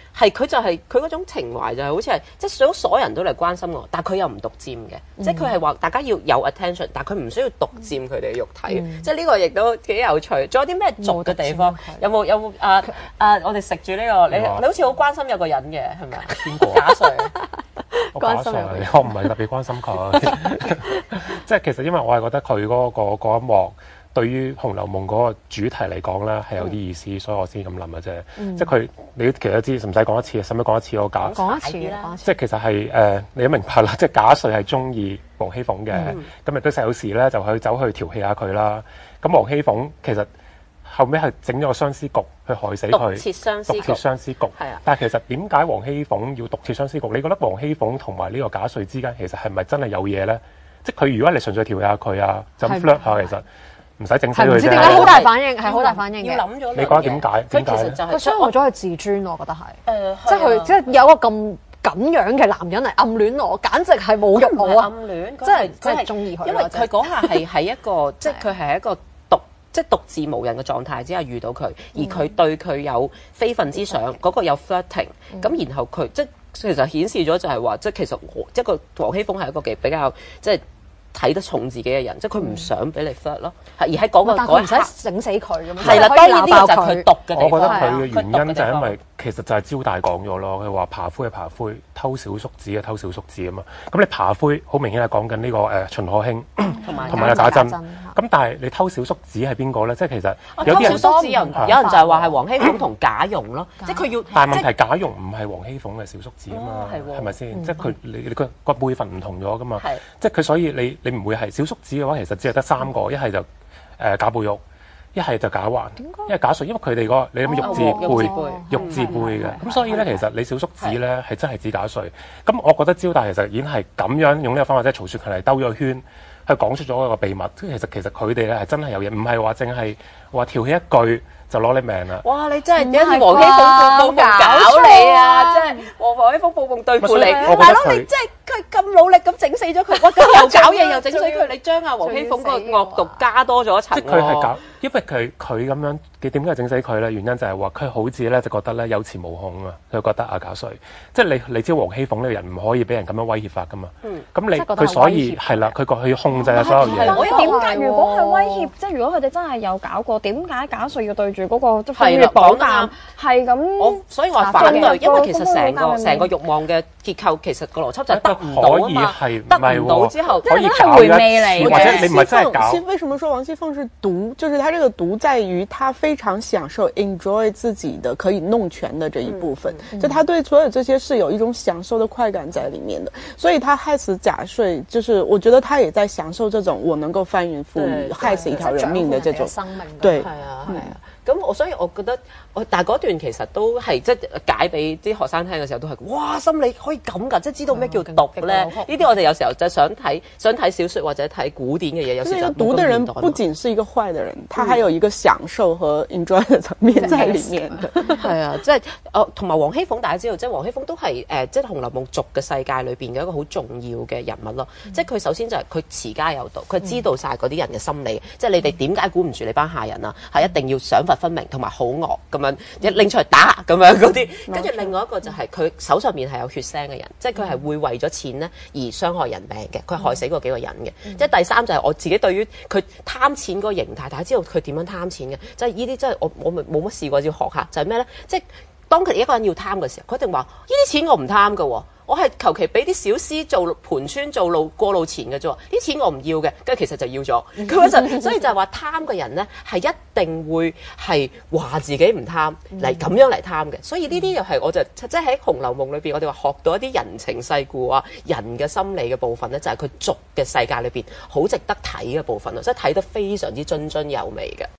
係佢就係佢嗰種情懷就係好似係即係想所有人都嚟關心我，但係佢又唔獨佔嘅，嗯、即係佢係話大家要有 attention， 但係佢唔需要獨佔佢哋嘅肉體，嗯、即係呢個亦都幾有趣。仲有啲咩俗嘅地方？有冇有冇啊啊？我哋食住呢個，你你好似好關心有個人嘅係咪啊？邊個？假瑞。 我關心我唔係特別關心佢，即係其實因為我係覺得佢嗰、嗰個嗰一幕對於《紅樓夢》嗰個主題嚟講咧係有啲意思，嗯、所以我先咁諗嘅啫。嗯、即係佢你其實都知，唔使講一次，使唔使講一次我假？ 講一次啦。 即係其實係誒、呃，你都明白啦。即係賈瑞係中意王熙鳳嘅，咁亦都細有時咧就去走去調戲下佢啦。咁王熙鳳其實後尾係整咗個相思局去害死佢， 獨設相思局。獨設相思局。係啊。但係其實點解王熙鳳要獨設相思局？你覺得王熙鳳同埋呢個賈瑞之間其實係咪真係有嘢咧？即係佢如果你純粹調戲下佢啊，就咁 flirt 下，其實唔使整死佢啫。唔知點解好大反應，係好大反應嘅。 要諗咗。 你覺得點解？點解咧？ 佢傷害咗佢自尊，我覺得係。誒，即係佢即係有個咁咁樣嘅男人嚟暗戀我，簡直係侮辱我啊！ 暗戀， 即係即係中意佢。 因為佢嗰下係喺一個，即係佢係一個。即係獨自無人嘅狀態之下遇到佢，而佢對佢有非分之想，嗰、嗯、個有 flirting，咁、嗯、然後佢即係其實顯示咗就係話，即係其實我即係個王熙鳳係一個幾比較即係睇得重自己嘅人，即係佢唔想俾你 flirt 咯，而喺嗰個嗰一刻唔使整死佢咁樣， 係啦，當然呢個就係佢毒嘅地方。 我覺得佢嘅原因就係因為其實就係招大講咗咯，佢話爬灰係爬灰，偷小叔子嘅偷小叔子啊嘛。咁你爬灰好明顯係講緊呢個誒秦可卿同埋同埋賈珍。咁但係你偷小叔子係邊個咧？即係其實有啲人偷小叔子有有人就係話係王熙鳳同賈蓉咯，即係佢要。 但係問題賈蓉唔係王熙鳳嘅小叔子啊嘛，係咪先？即係佢你你個個輩份唔同咗噶嘛，即係佢所以你你唔會係小叔子嘅話，其實只係得三個，一係就誒賈寶玉。一係就賈環，一係賈瑞，因為佢哋個你諗玉字輩，玉字輩嘅，咁所以咧其實你小叔子咧係真係指賈瑞。咁我覺得招大其實已經係咁樣用呢個方法，即係曹雪芹嚟兜咗個圈，去講出咗一個秘密。即係其實其實佢哋咧係真係有嘢，唔係話淨係話調戲一句就攞你命啦！ 哇！你真係有啲王熙鳳報夢搞你啊！真係王王熙鳳報夢對付你，大佬你真係佢咁努力咁整死咗佢，哇！又搞嘢又整死佢，你將阿王熙鳳個惡毒加多咗一層。 即係佢係搞，因為佢佢咁樣，佢點解整死佢咧？原因就係話佢好似咧就覺得咧有恃無恐啊！佢覺得阿賈瑞，即係你你知王熙鳳呢個人唔可以俾人咁樣威脅法噶嘛？咁你佢所以係啦，佢佢要控制下所有嘢。 我點解如果係威脅，即係如果佢哋真係有搞過，點解賈瑞要對住嗰個即係風月寶鑑係咁？ 我所以話反對，因為其實成個成個慾望嘅結構，其實個邏輯就係得唔到啊嘛，得唔到之後可以係回味嚟嘅。 或者你唔係真係搞。 為什麼說王熙鳳是獨？就是他這個獨在於他非常享受 enjoy 自己的可以弄權的這一部分，嗯、就他對所有這些是有一種享受的快感在裏面的，所以他害死賈瑞，就是我覺得他也在享受這種我能夠翻雲覆雨害死一條人命的這種生命。 對， 係啊，係啊。咁我所以我覺得，我但係嗰段其實都係即係解俾啲學生聽嘅時候都係，哇！心理可以咁㗎，即係知道咩叫毒咧？呢啲我哋有時候就想睇想睇小説或者睇古典嘅嘢，有時就毒的人不僅是一個壞的人，他還有一個享受和 enjoy 嘅層面在裡面嘅。 係啊，即係哦，同埋王熙鳳大家知道，即係王熙鳳都係誒，即係《紅樓夢》俗嘅世界裏邊嘅一個好重要嘅人物咯。即係佢首先就係佢持家有道，佢知道晒嗰啲人嘅心理，即係你哋點解估唔住你班下人啊？係一定要賞罰分明，同埋好惡咁樣，一拎出嚟打咁樣嗰啲。跟住另外一個就係佢手上面係有血腥嘅人，即係佢係會為咗錢咧而傷害人命嘅，佢害死過幾個人嘅。嗯、即係第三就係我自己對於佢貪錢嗰個形態，大家知道佢點樣貪錢嘅，即係呢啲真係我我冇乜試過要學下，就係咩咧？即係當佢一個人要貪嘅時候，佢一定話呢啲錢我唔貪㗎喎。我係求其俾啲小廝做盤村做路過路錢嘅啫，啲錢我唔要嘅，跟住其實就要咗。咁就所以就係話貪嘅人咧，係一定會係話自己唔貪嚟咁樣嚟貪嘅。所以呢啲又係我就即係喺《紅樓夢》裏邊，我哋話學到一啲人情世故啊、人嘅心理嘅部分咧，就係佢俗嘅世界裏邊好值得睇嘅部分咯，即係睇得非常之津津有味嘅。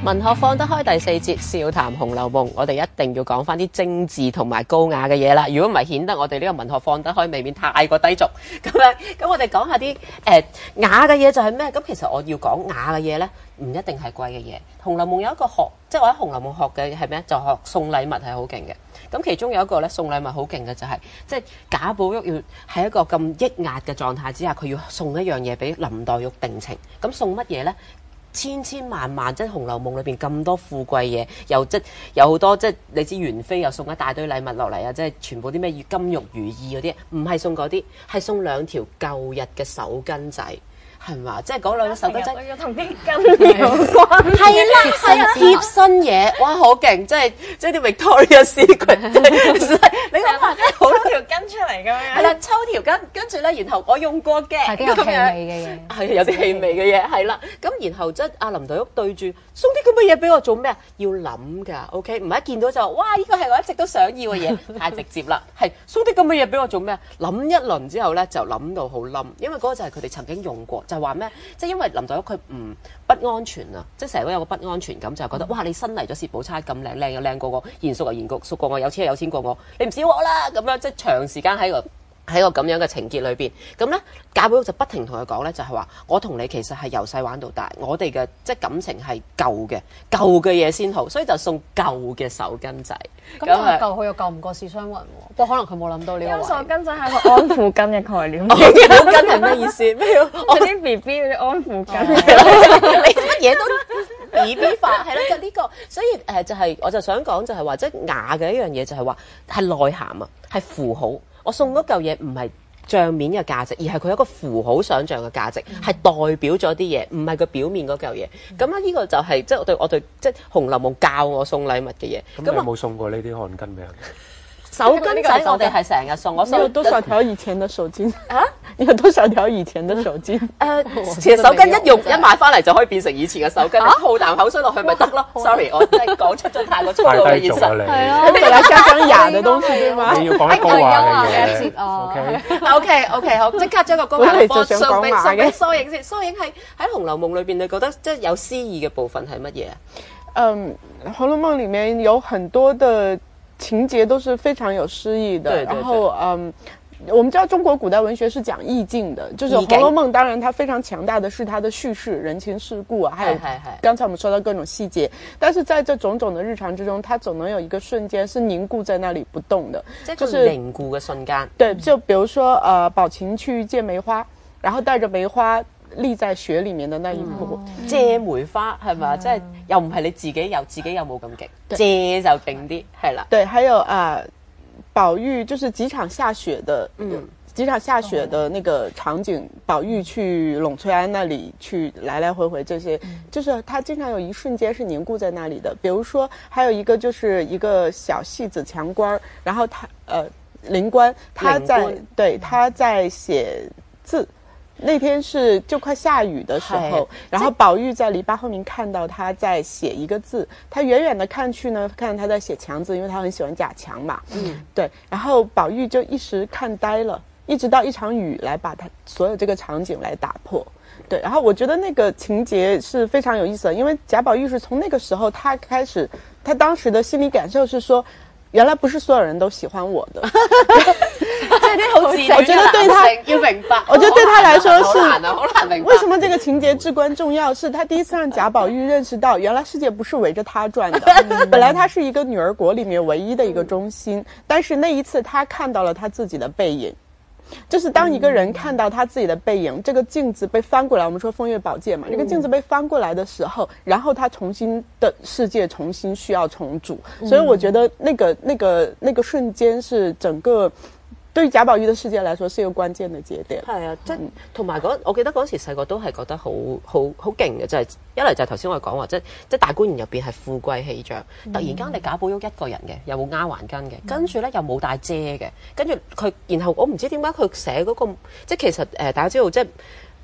文學放得開第四節笑談《紅樓夢》，我哋一定要講翻啲精緻同埋高雅嘅嘢啦。如果唔係，顯得我哋呢個文學放得開，未免太過低俗。咁樣，咁我哋講下啲誒、呃、雅嘅嘢就係咩？咁其實我要講雅嘅嘢咧，唔一定係貴嘅嘢。《紅樓夢》有一個學，即係我喺《紅樓夢》學嘅係咩？就學送禮物係好勁嘅。咁其中有一個咧送禮物好勁嘅就係、是，即係賈寶玉要喺一個咁抑壓嘅狀態之下，佢要送一樣嘢俾林黛玉定情。咁送乜嘢咧？千千萬萬，即係《紅樓夢》裏邊咁多富貴嘢，又即有好多即係你知元妃又送一大堆禮物落嚟啊！即係全部啲咩金玉如意嗰啲，唔係送嗰啲，係送兩條舊日嘅手巾仔。係嘛？即係嗰兩個手巾仔要同啲巾有關， 係啦，係啊，貼身嘢，哇，好勁！即係即係啲 Victoria Secret，你諗下，好抽條巾出嚟咁樣。 係啦，抽條巾，跟住咧，然後我用過嘅， 係啲有氣味嘅嘢， 係有啲氣味嘅嘢，係啦。咁然後即係阿林黛玉對住送啲咁嘅嘢俾我做咩啊？要諗㗎 ，OK？唔係一見到就哇，呢個係我一直都想要嘅嘢，太直接啦。係送啲咁嘅嘢俾我做咩啊？諗一輪之後咧，就諗到好冧，因為嗰個就係佢哋曾經用過。就話咩？即係因為林黛玉佢唔不安全啊！即係成日都有個不安全感，就係覺得哇！你新嚟咗薛寶釵咁靚，靚又靚過我，賢淑又賢淑淑過我，有錢又有錢過我，你唔少我啦咁樣，即係長時間喺個喺個咁樣嘅情結裏邊，咁咧賈寶玉就不停同佢講咧，就係話我同你其實係由細玩到大，我哋嘅即係感情係舊嘅，舊嘅嘢先好，所以就送舊嘅手巾仔。 咁但係舊佢又救唔過史湘雲喎，不過可能佢冇諗到呢個位。 手巾仔係個安撫巾嘅概念。 安撫巾係咩意思？咩？ 嗰啲 B B 嗰啲安撫巾， 你乜嘢都 B B 化係啦，就呢個，所以誒就係我就想講就係話，即係雅嘅一樣嘢就係話係內涵啊，係符號。我送嗰嚿嘢唔係帳面嘅價值，而係佢有一個符號想像嘅價值，係、嗯、代表咗啲嘢，唔係佢表面嗰嚿嘢。咁啊、嗯，呢個就係即係我對我對即係《紅樓夢》教我送禮物嘅嘢。 咁你有冇送過呢啲汗巾俾人？ 手巾仔我哋係成日送，我你有多少條以前的手巾啊？ 你有多少條以前的手巾？ 誒，其實手巾一用一買翻嚟就可以變成以前嘅手巾，吐啖口水落去咪得咯。Sorry，我真係講出咗太過粗魯嘅現實。 係啊，本來想講雅嘅東西對嗎？ 你要講高雅嘅嘢。 OK OK OK，好，即刻將個高雅嘅波送俾送俾蘇影先。蘇影係喺《紅樓夢》裏邊，你覺得即係有詩意嘅部分係乜嘢啊？ 嗯，《紅樓夢》裡面有很多的情節都是非常有詩意的， 對對對， 然後嗯，我們知道中國古代文學是講意境的，就是《紅樓夢》當然它非常強大的是它的敘事，人情世故啊，還有剛才我們說到各種細節，但是在這種種的日常之中，它總能有一個瞬間是凝固在那裡不動的， 就是凝固嘅瞬間。 對，就比如說呃，寶琴去借梅花，然後帶着梅花立在雪裡面的那一幕， 嗯、借梅花係咪？即係又唔係你自己有，自己有冇咁勁，借就勁啲，係啦。 對，還有啊，寶、呃、玉就是幾場下雪的，嗯，幾場下雪的那個場景，寶、哦、玉去櫳翠庵那裡去來來回回這些，嗯、就是他經常有一瞬間是凝固在那裡的。比如說，還有一個就是一個小戲子強官，然後他呃靈官他在官對他在寫字。那天是就快下雨的時候，然後寶玉在籬笆後面看到他在寫一個字，他遠遠的看去呢，看到他在寫強字，因為他很喜歡賈強嘛，嗯，對，然後寶玉就一時看呆了，一直到一場雨來把他所有這個場景來打破，對，然後我覺得那個情節是非常有意思的，因為賈寶玉是從那個時候他開始，他當時的心理感受是說，原來不是所有人都喜歡我的。 即係啲好自戀我覺得對他要明白， 我覺得對他來說是好難啊，好難明白。 為什麼這個情節至關重要？是他第一次讓賈寶玉認識到，原來世界不是圍着他轉的。本來他是一個女兒國裡面唯一的一個中心，但是那一次他看到了他自己的背影。就是當一個人看到他自己的背影，這個鏡子被翻過來，我們說風月寶鑑嘛，這個鏡子被翻過來的時候，然後他重新的世界重新需要重組。所以我覺得那個那個那個瞬間是整個。對於賈寶玉的世界來說，是一個關鍵的節點。 係啊，即係同埋嗰，我記得嗰時細個都係覺得好好好勁嘅，就係、是、一嚟就係頭先我哋講話，即係即係大觀園入邊係富貴氣象，嗯、突然間你賈寶玉一個人嘅，又冇丫鬟跟嘅，嗯、跟住咧又冇帶遮嘅，跟住佢，然後我唔知點解佢寫嗰個，即係其實誒、呃、大家知道即係。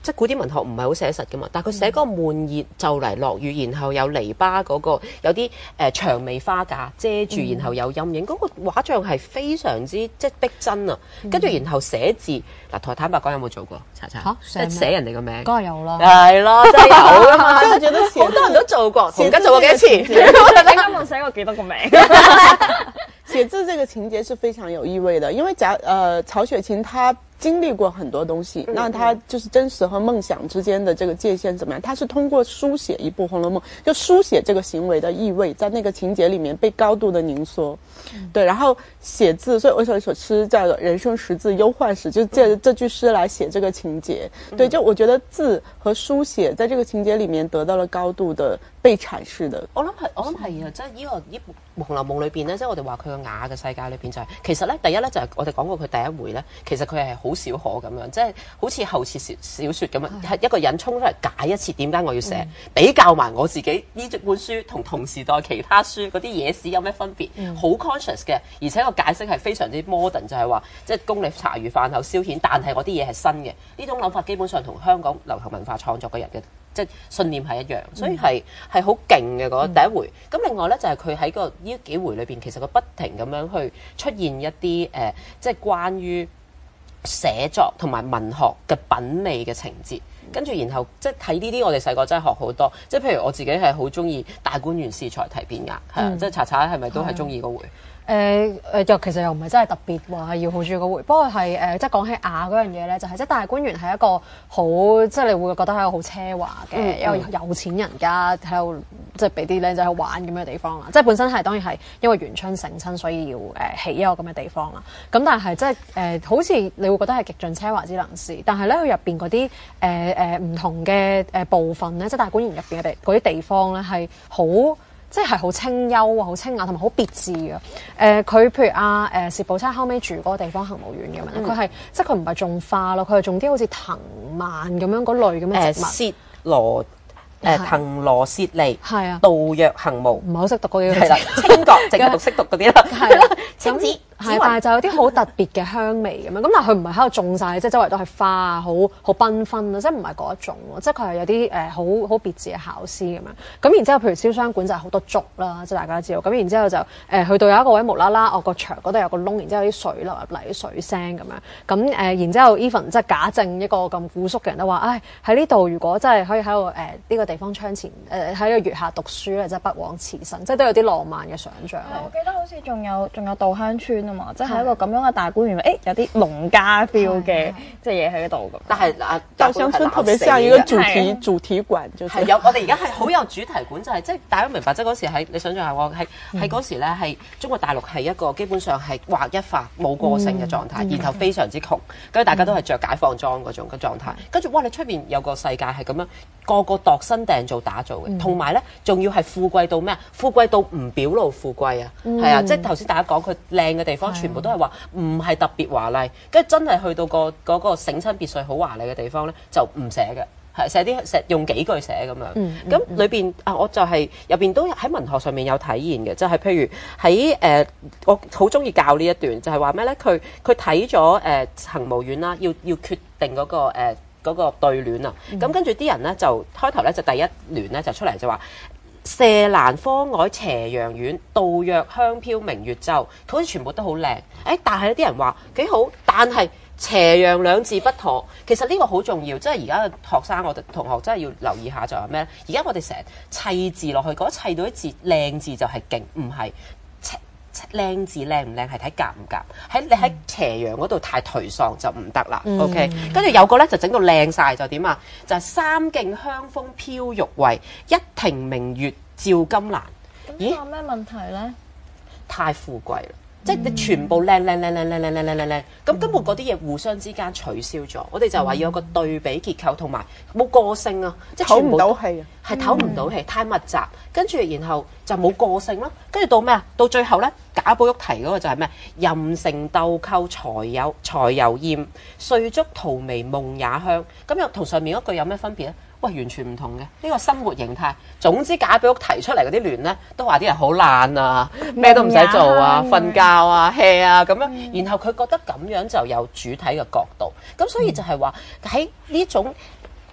即係古典文學唔係好寫實噶嘛，但係佢寫嗰個悶熱就嚟落雨，然後有泥巴嗰、嗰個有啲誒、呃、薔薇花架遮住，然後有陰影，嗰、嗰個畫像係非常之即係逼真啊！跟住然後寫字嗱，同我坦白講有冇做過？查查嚇即係寫人哋個名， 梗係有啦， 係咯，真係有噶嘛！ 真係覺得寫好多人都做過，同家做過幾多次？ 你今日寫過幾多個名？ 寫字這個情節是非常有意味的，因為賈呃曹雪芹他經歷過很多東西，那他就是真實和夢想之間的這個界限怎麼樣？他是通過書寫一部《紅樓夢》，就書寫這個行為的意味在那個情節裡面被高度的凝縮，對，然後寫字，所以我有一首詩叫做“人生識字憂患史”，就借着這句詩來寫這個情節。對，就我覺得字和書寫在這個情節裡面得到了高度的被闡釋的。 我諗係，我諗係啊！即係呢個呢部《紅樓夢》裏邊咧，即係我哋話佢個雅嘅世界裏邊就係、是，其實咧第一咧就係我哋講過佢第一回咧，其實佢係好少可咁樣，即係好似後設小小説咁樣，係一個人衝出嚟解一次點解我要寫，比較埋我自己呢本書同同時代其他書嗰啲野史有咩分別，好 conscious 嘅，而且個解釋係非常之 modern，就係話即係供你茶餘飯後消遣，但係我啲嘢係新嘅，呢種諗法基本上同香港流行文化創作嘅人嘅即係信念係一樣，所以係係好勁嘅嗰第一回。咁另外咧就係佢喺個呢幾回裏邊，其實佢不停咁樣去出現一啲誒、呃，即係關於寫作同埋文學嘅品味嘅情節。跟住然後即係睇呢啲，我哋細個真係學好多。即係譬如我自己係好中意大觀園試才提卞壓，係啊、嗯，即係查查係咪都係中意嗰回？ 誒誒又其實又唔係真係特別話要好中意嗰回，不過係誒、呃、即係講起雅嗰樣嘢咧，就係、是、即係大觀園係一個好即係你會覺得係一個好奢華嘅、嗯、一個有錢人家喺度即係俾啲靚仔去玩咁嘅地方啦。即係本身係當然係因為元春成親，所以要誒、呃、起一個咁嘅地方啦。咁但係即係誒、呃、好似你會覺得係極盡奢華之能事，但係咧佢入邊嗰啲誒誒唔同嘅誒部分咧，即係大觀園入邊嘅地嗰啲地方咧係好。即係好清幽啊，好清雅，同埋好別緻嘅。誒、呃，佢譬如阿誒薛寶釵後尾住嗰個地方恒無苑咁樣，佢係、嗯、即係佢唔係種花咯，佢係種啲好似藤蔓咁樣嗰類咁嘅植物。誒，薛羅誒藤羅薛梨，係啊，杜若行無，唔係好識讀嗰啲係啦，清國淨係讀識讀嗰啲啦，係啦，青子。係，但係就有啲好特別嘅香味咁樣，咁但係佢唔係喺度種晒，即係周圍都係花啊，好好繽紛啊，即係唔係嗰一種喎，即係佢係有啲誒好好別緻嘅巧思咁樣。咁然之後，譬如瀟湘館就係好多竹啦，即係大家知道。咁然之後就誒、呃、去到有一個位無啦啦，我個牆嗰度有個窿，然之後有啲水流入嚟，啲水聲咁樣。咁誒、呃，然之後 even 即係假正一個咁古肅嘅人都話，唉喺呢度如果真係可以喺度誒呢個地方窗前誒喺呢個月下讀書咧，真係不枉此生，即係都有啲浪漫嘅想像。 我記得好似仲有仲有稻香村啊嘛，即係一個咁樣嘅大觀園，誒、欸、有啲農家 feel 嘅即係嘢喺度咁。但係啊， 稻香村特別像一個主題主題館，就係有我哋而家係好有主題館，就係即係大家明白，即係嗰時係你想象下我喺喺嗰時咧係中國大陸係一個基本上係劃一化冇個性嘅狀態，嗯、然後非常之窮，跟住大家都係着解放裝嗰種嘅狀態，跟住哇你出邊有個世界係咁樣個個度身訂造打造嘅，同埋咧仲要係富貴到咩啊？富貴到唔表露富貴啊，係、嗯、啊，即係頭先大家講佢靚嘅地方，全部都係話唔係特別華麗，跟住真係去到個嗰個省親別墅好華麗嘅地方咧，就唔寫嘅，係寫啲寫用幾句寫咁樣。咁、嗯嗯、裏邊啊，我就係入邊都喺文學上面有體現嘅，就係、是、譬如喺誒、呃，我好中意教呢一段，就係話咩咧？佢佢睇咗誒恒無苑啦，要要決定嗰、那個誒嗰、呃那個對聯啊。咁、嗯、跟住啲人咧就開頭咧就第一聯咧就出嚟就話。舍蘭芳藹斜陽院，杜若香飄明月洲，佢好似全部都好靚。誒、欸，但係有啲人話幾好，但係斜陽兩字不妥。其實呢個好重要，即係而家嘅學生，我哋同學真係要留意下就係咩咧？而家我哋成日砌字落去，嗰砌到啲字靚字就係勁，唔係靚字靚唔靚係睇夾唔夾。喺你喺斜陽嗰度太頹喪就唔得啦。嗯、OK， 跟住有個咧就整到靚晒，就點啊？就係、是、三徑香風飄玉圍，一庭明月照金蘭。 咦？有咩問題咧？ 太富貴啦！即係你全部靚靚靚靚靚靚靚靚靚靚，咁根本嗰啲嘢互相之間取消咗。我哋就話要有個對比結構，同埋冇個性啊！即係全部唞唔到氣啊， 係唞唔到氣，太密集，跟住然後就冇個性咯。跟住到咩啊？到最後咧，賈寶玉提嗰個就係咩？任城豆蔻才有才油艷，碎竹荼薇夢也香。咁又同上面嗰句有咩分別咧？喂，完全唔同嘅呢、這個生活形態。總之賈寶玉提出嚟嗰啲聯咧，都話啲人好懶啊，咩都唔使做啊，瞓覺啊 hea 啊咁樣。嗯、然後佢覺得咁樣就有主體嘅角度。咁所以就係話喺呢種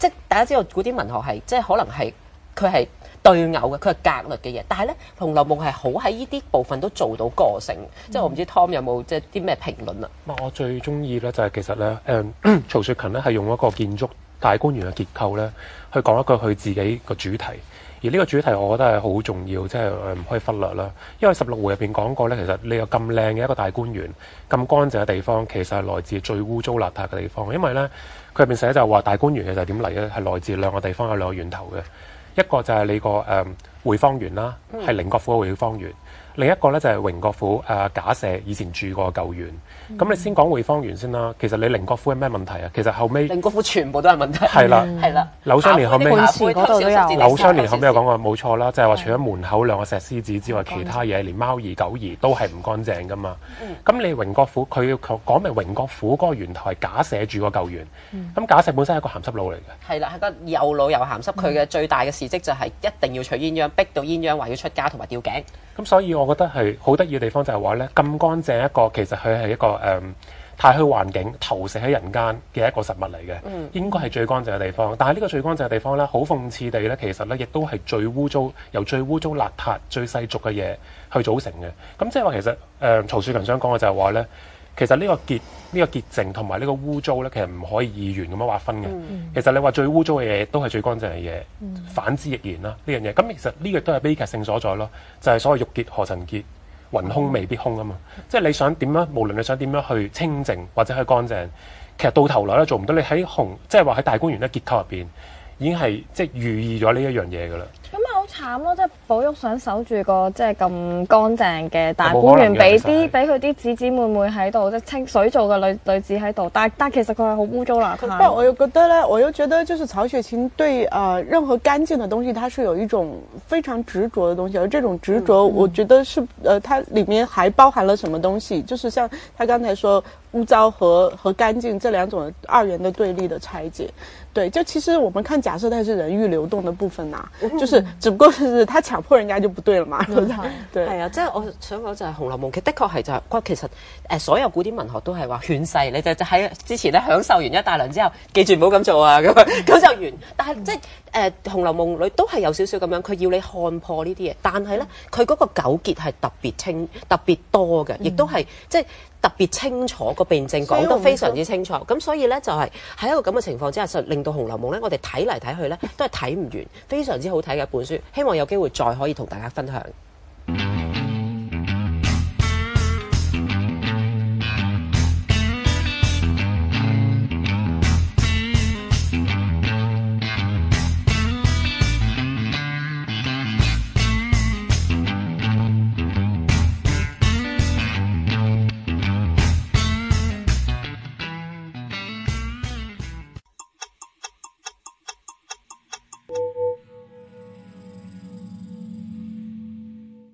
即係大家知道古典文學係即係可能係佢係對偶嘅，佢係格律嘅嘢。但係咧，《紅樓夢》係好喺呢啲部分都做到個性。即係我唔知 Tom 有冇即係啲咩評論啊？ 我最中意咧就係其實咧，誒曹雪芹咧係用一個建築大觀園嘅結構咧，去講一個佢自己個主題。而呢個主題，我覺得係好重要，即係誒唔可以忽略啦。因為十六回入邊講過咧，其實你有咁靚嘅一個大觀園，咁乾淨嘅地方，其實係來自最污糟邋遢嘅地方。因為咧，佢入邊寫就話大觀園其實點嚟咧，係來自兩個地方，有兩個源頭嘅。一個就係你個誒匯芳園啦，係寧國府嘅匯芳園。另一個咧就係榮國府誒賈赦以前住過舊園。咁、嗯、你先講匯芳園先啦。其實你寧國府係咩問題啊？其實後尾寧國府全部都係問題。係啦， 係啦。 柳湘年後尾嗰度都有。 柳湘年後尾有講過冇錯啦，就係、是、話除咗門口兩個石獅子之外，其他嘢連貓兒狗兒都係唔乾淨噶嘛。咁、嗯、你榮國府佢要講明榮國府嗰個源頭係賈赦住過舊園。咁、嗯、賈赦本身係一個鹹濕佬嚟嘅。係啦，係個又老又鹹濕。佢嘅最大嘅事蹟就係一定要娶鴛鴦，逼到鴛鴦話要出家同埋吊頸。 咁所以我覺得係好得意嘅地方就係話咧，咁乾淨一個其實佢係一個誒、嗯、太虛環境投射喺人間嘅一個實物嚟嘅，嗯、應該係最乾淨嘅地方。但係呢個最乾淨嘅地方咧，好諷刺地咧，其實咧亦都係最污糟，由最污糟邋遢、最世俗嘅嘢去組成嘅。咁即係話其實誒、呃、曹雪芹想講嘅就係話咧，其實呢個潔呢、呢個潔淨同埋呢個污糟咧，其實唔可以二元咁樣劃分嘅。嗯、其實你話最污糟嘅嘢都係最乾淨嘅嘢，嗯、反之亦然啦呢樣嘢。咁其實呢個都係悲劇性所在咯，就係、是、所謂欲潔何曾潔，雲空未必空啊嘛。嗯、即係你想點樣，無論你想點樣去清淨或者去乾淨，其實到頭來咧做唔到。你喺紅，即係話喺大觀園咧結構入邊，已經係即係寓意咗呢一樣嘢噶啦。 咁咪好慘咯！即係寶玉想守住個即係咁乾淨嘅大觀園，俾啲俾佢啲姊姊妹妹喺度，即係清水做嘅女女子喺度。但但其實佢係好污糟邋遢。 但我又覺得咧，我又覺得就是曹雪芹對呃任何乾淨的東西，它是有一種非常執着的東西，而這種執着，我覺得是呃它裡面還包含了什麼東西？就是像他剛才說污糟和和乾淨這兩種二元的對立的拆解。對，就其實我們看假設它是人欲流動的部分呐、啊，嗯、就是只不過是他強迫人家就不對了嘛，對不對？對， 係啊，即係我想講就係《紅樓夢》，的確係就係、是，其實誒、呃、所有古典文學都係話勸世，你就就喺之前咧享受完一大輪之後，記住唔好咁做啊，咁咁就完。但係即係誒《紅樓夢》裏都係有少少咁樣，佢要你看破呢啲嘢，但係咧佢嗰個糾結係特別清、特別多嘅，亦都係即係。特別清楚個辯證講得非常之清楚，咁所以咧就係喺一個咁嘅情況之下，就令到《紅樓夢》咧，我哋睇嚟睇去咧都係睇唔完，非常之好睇嘅一本書，希望有機會再可以同大家分享。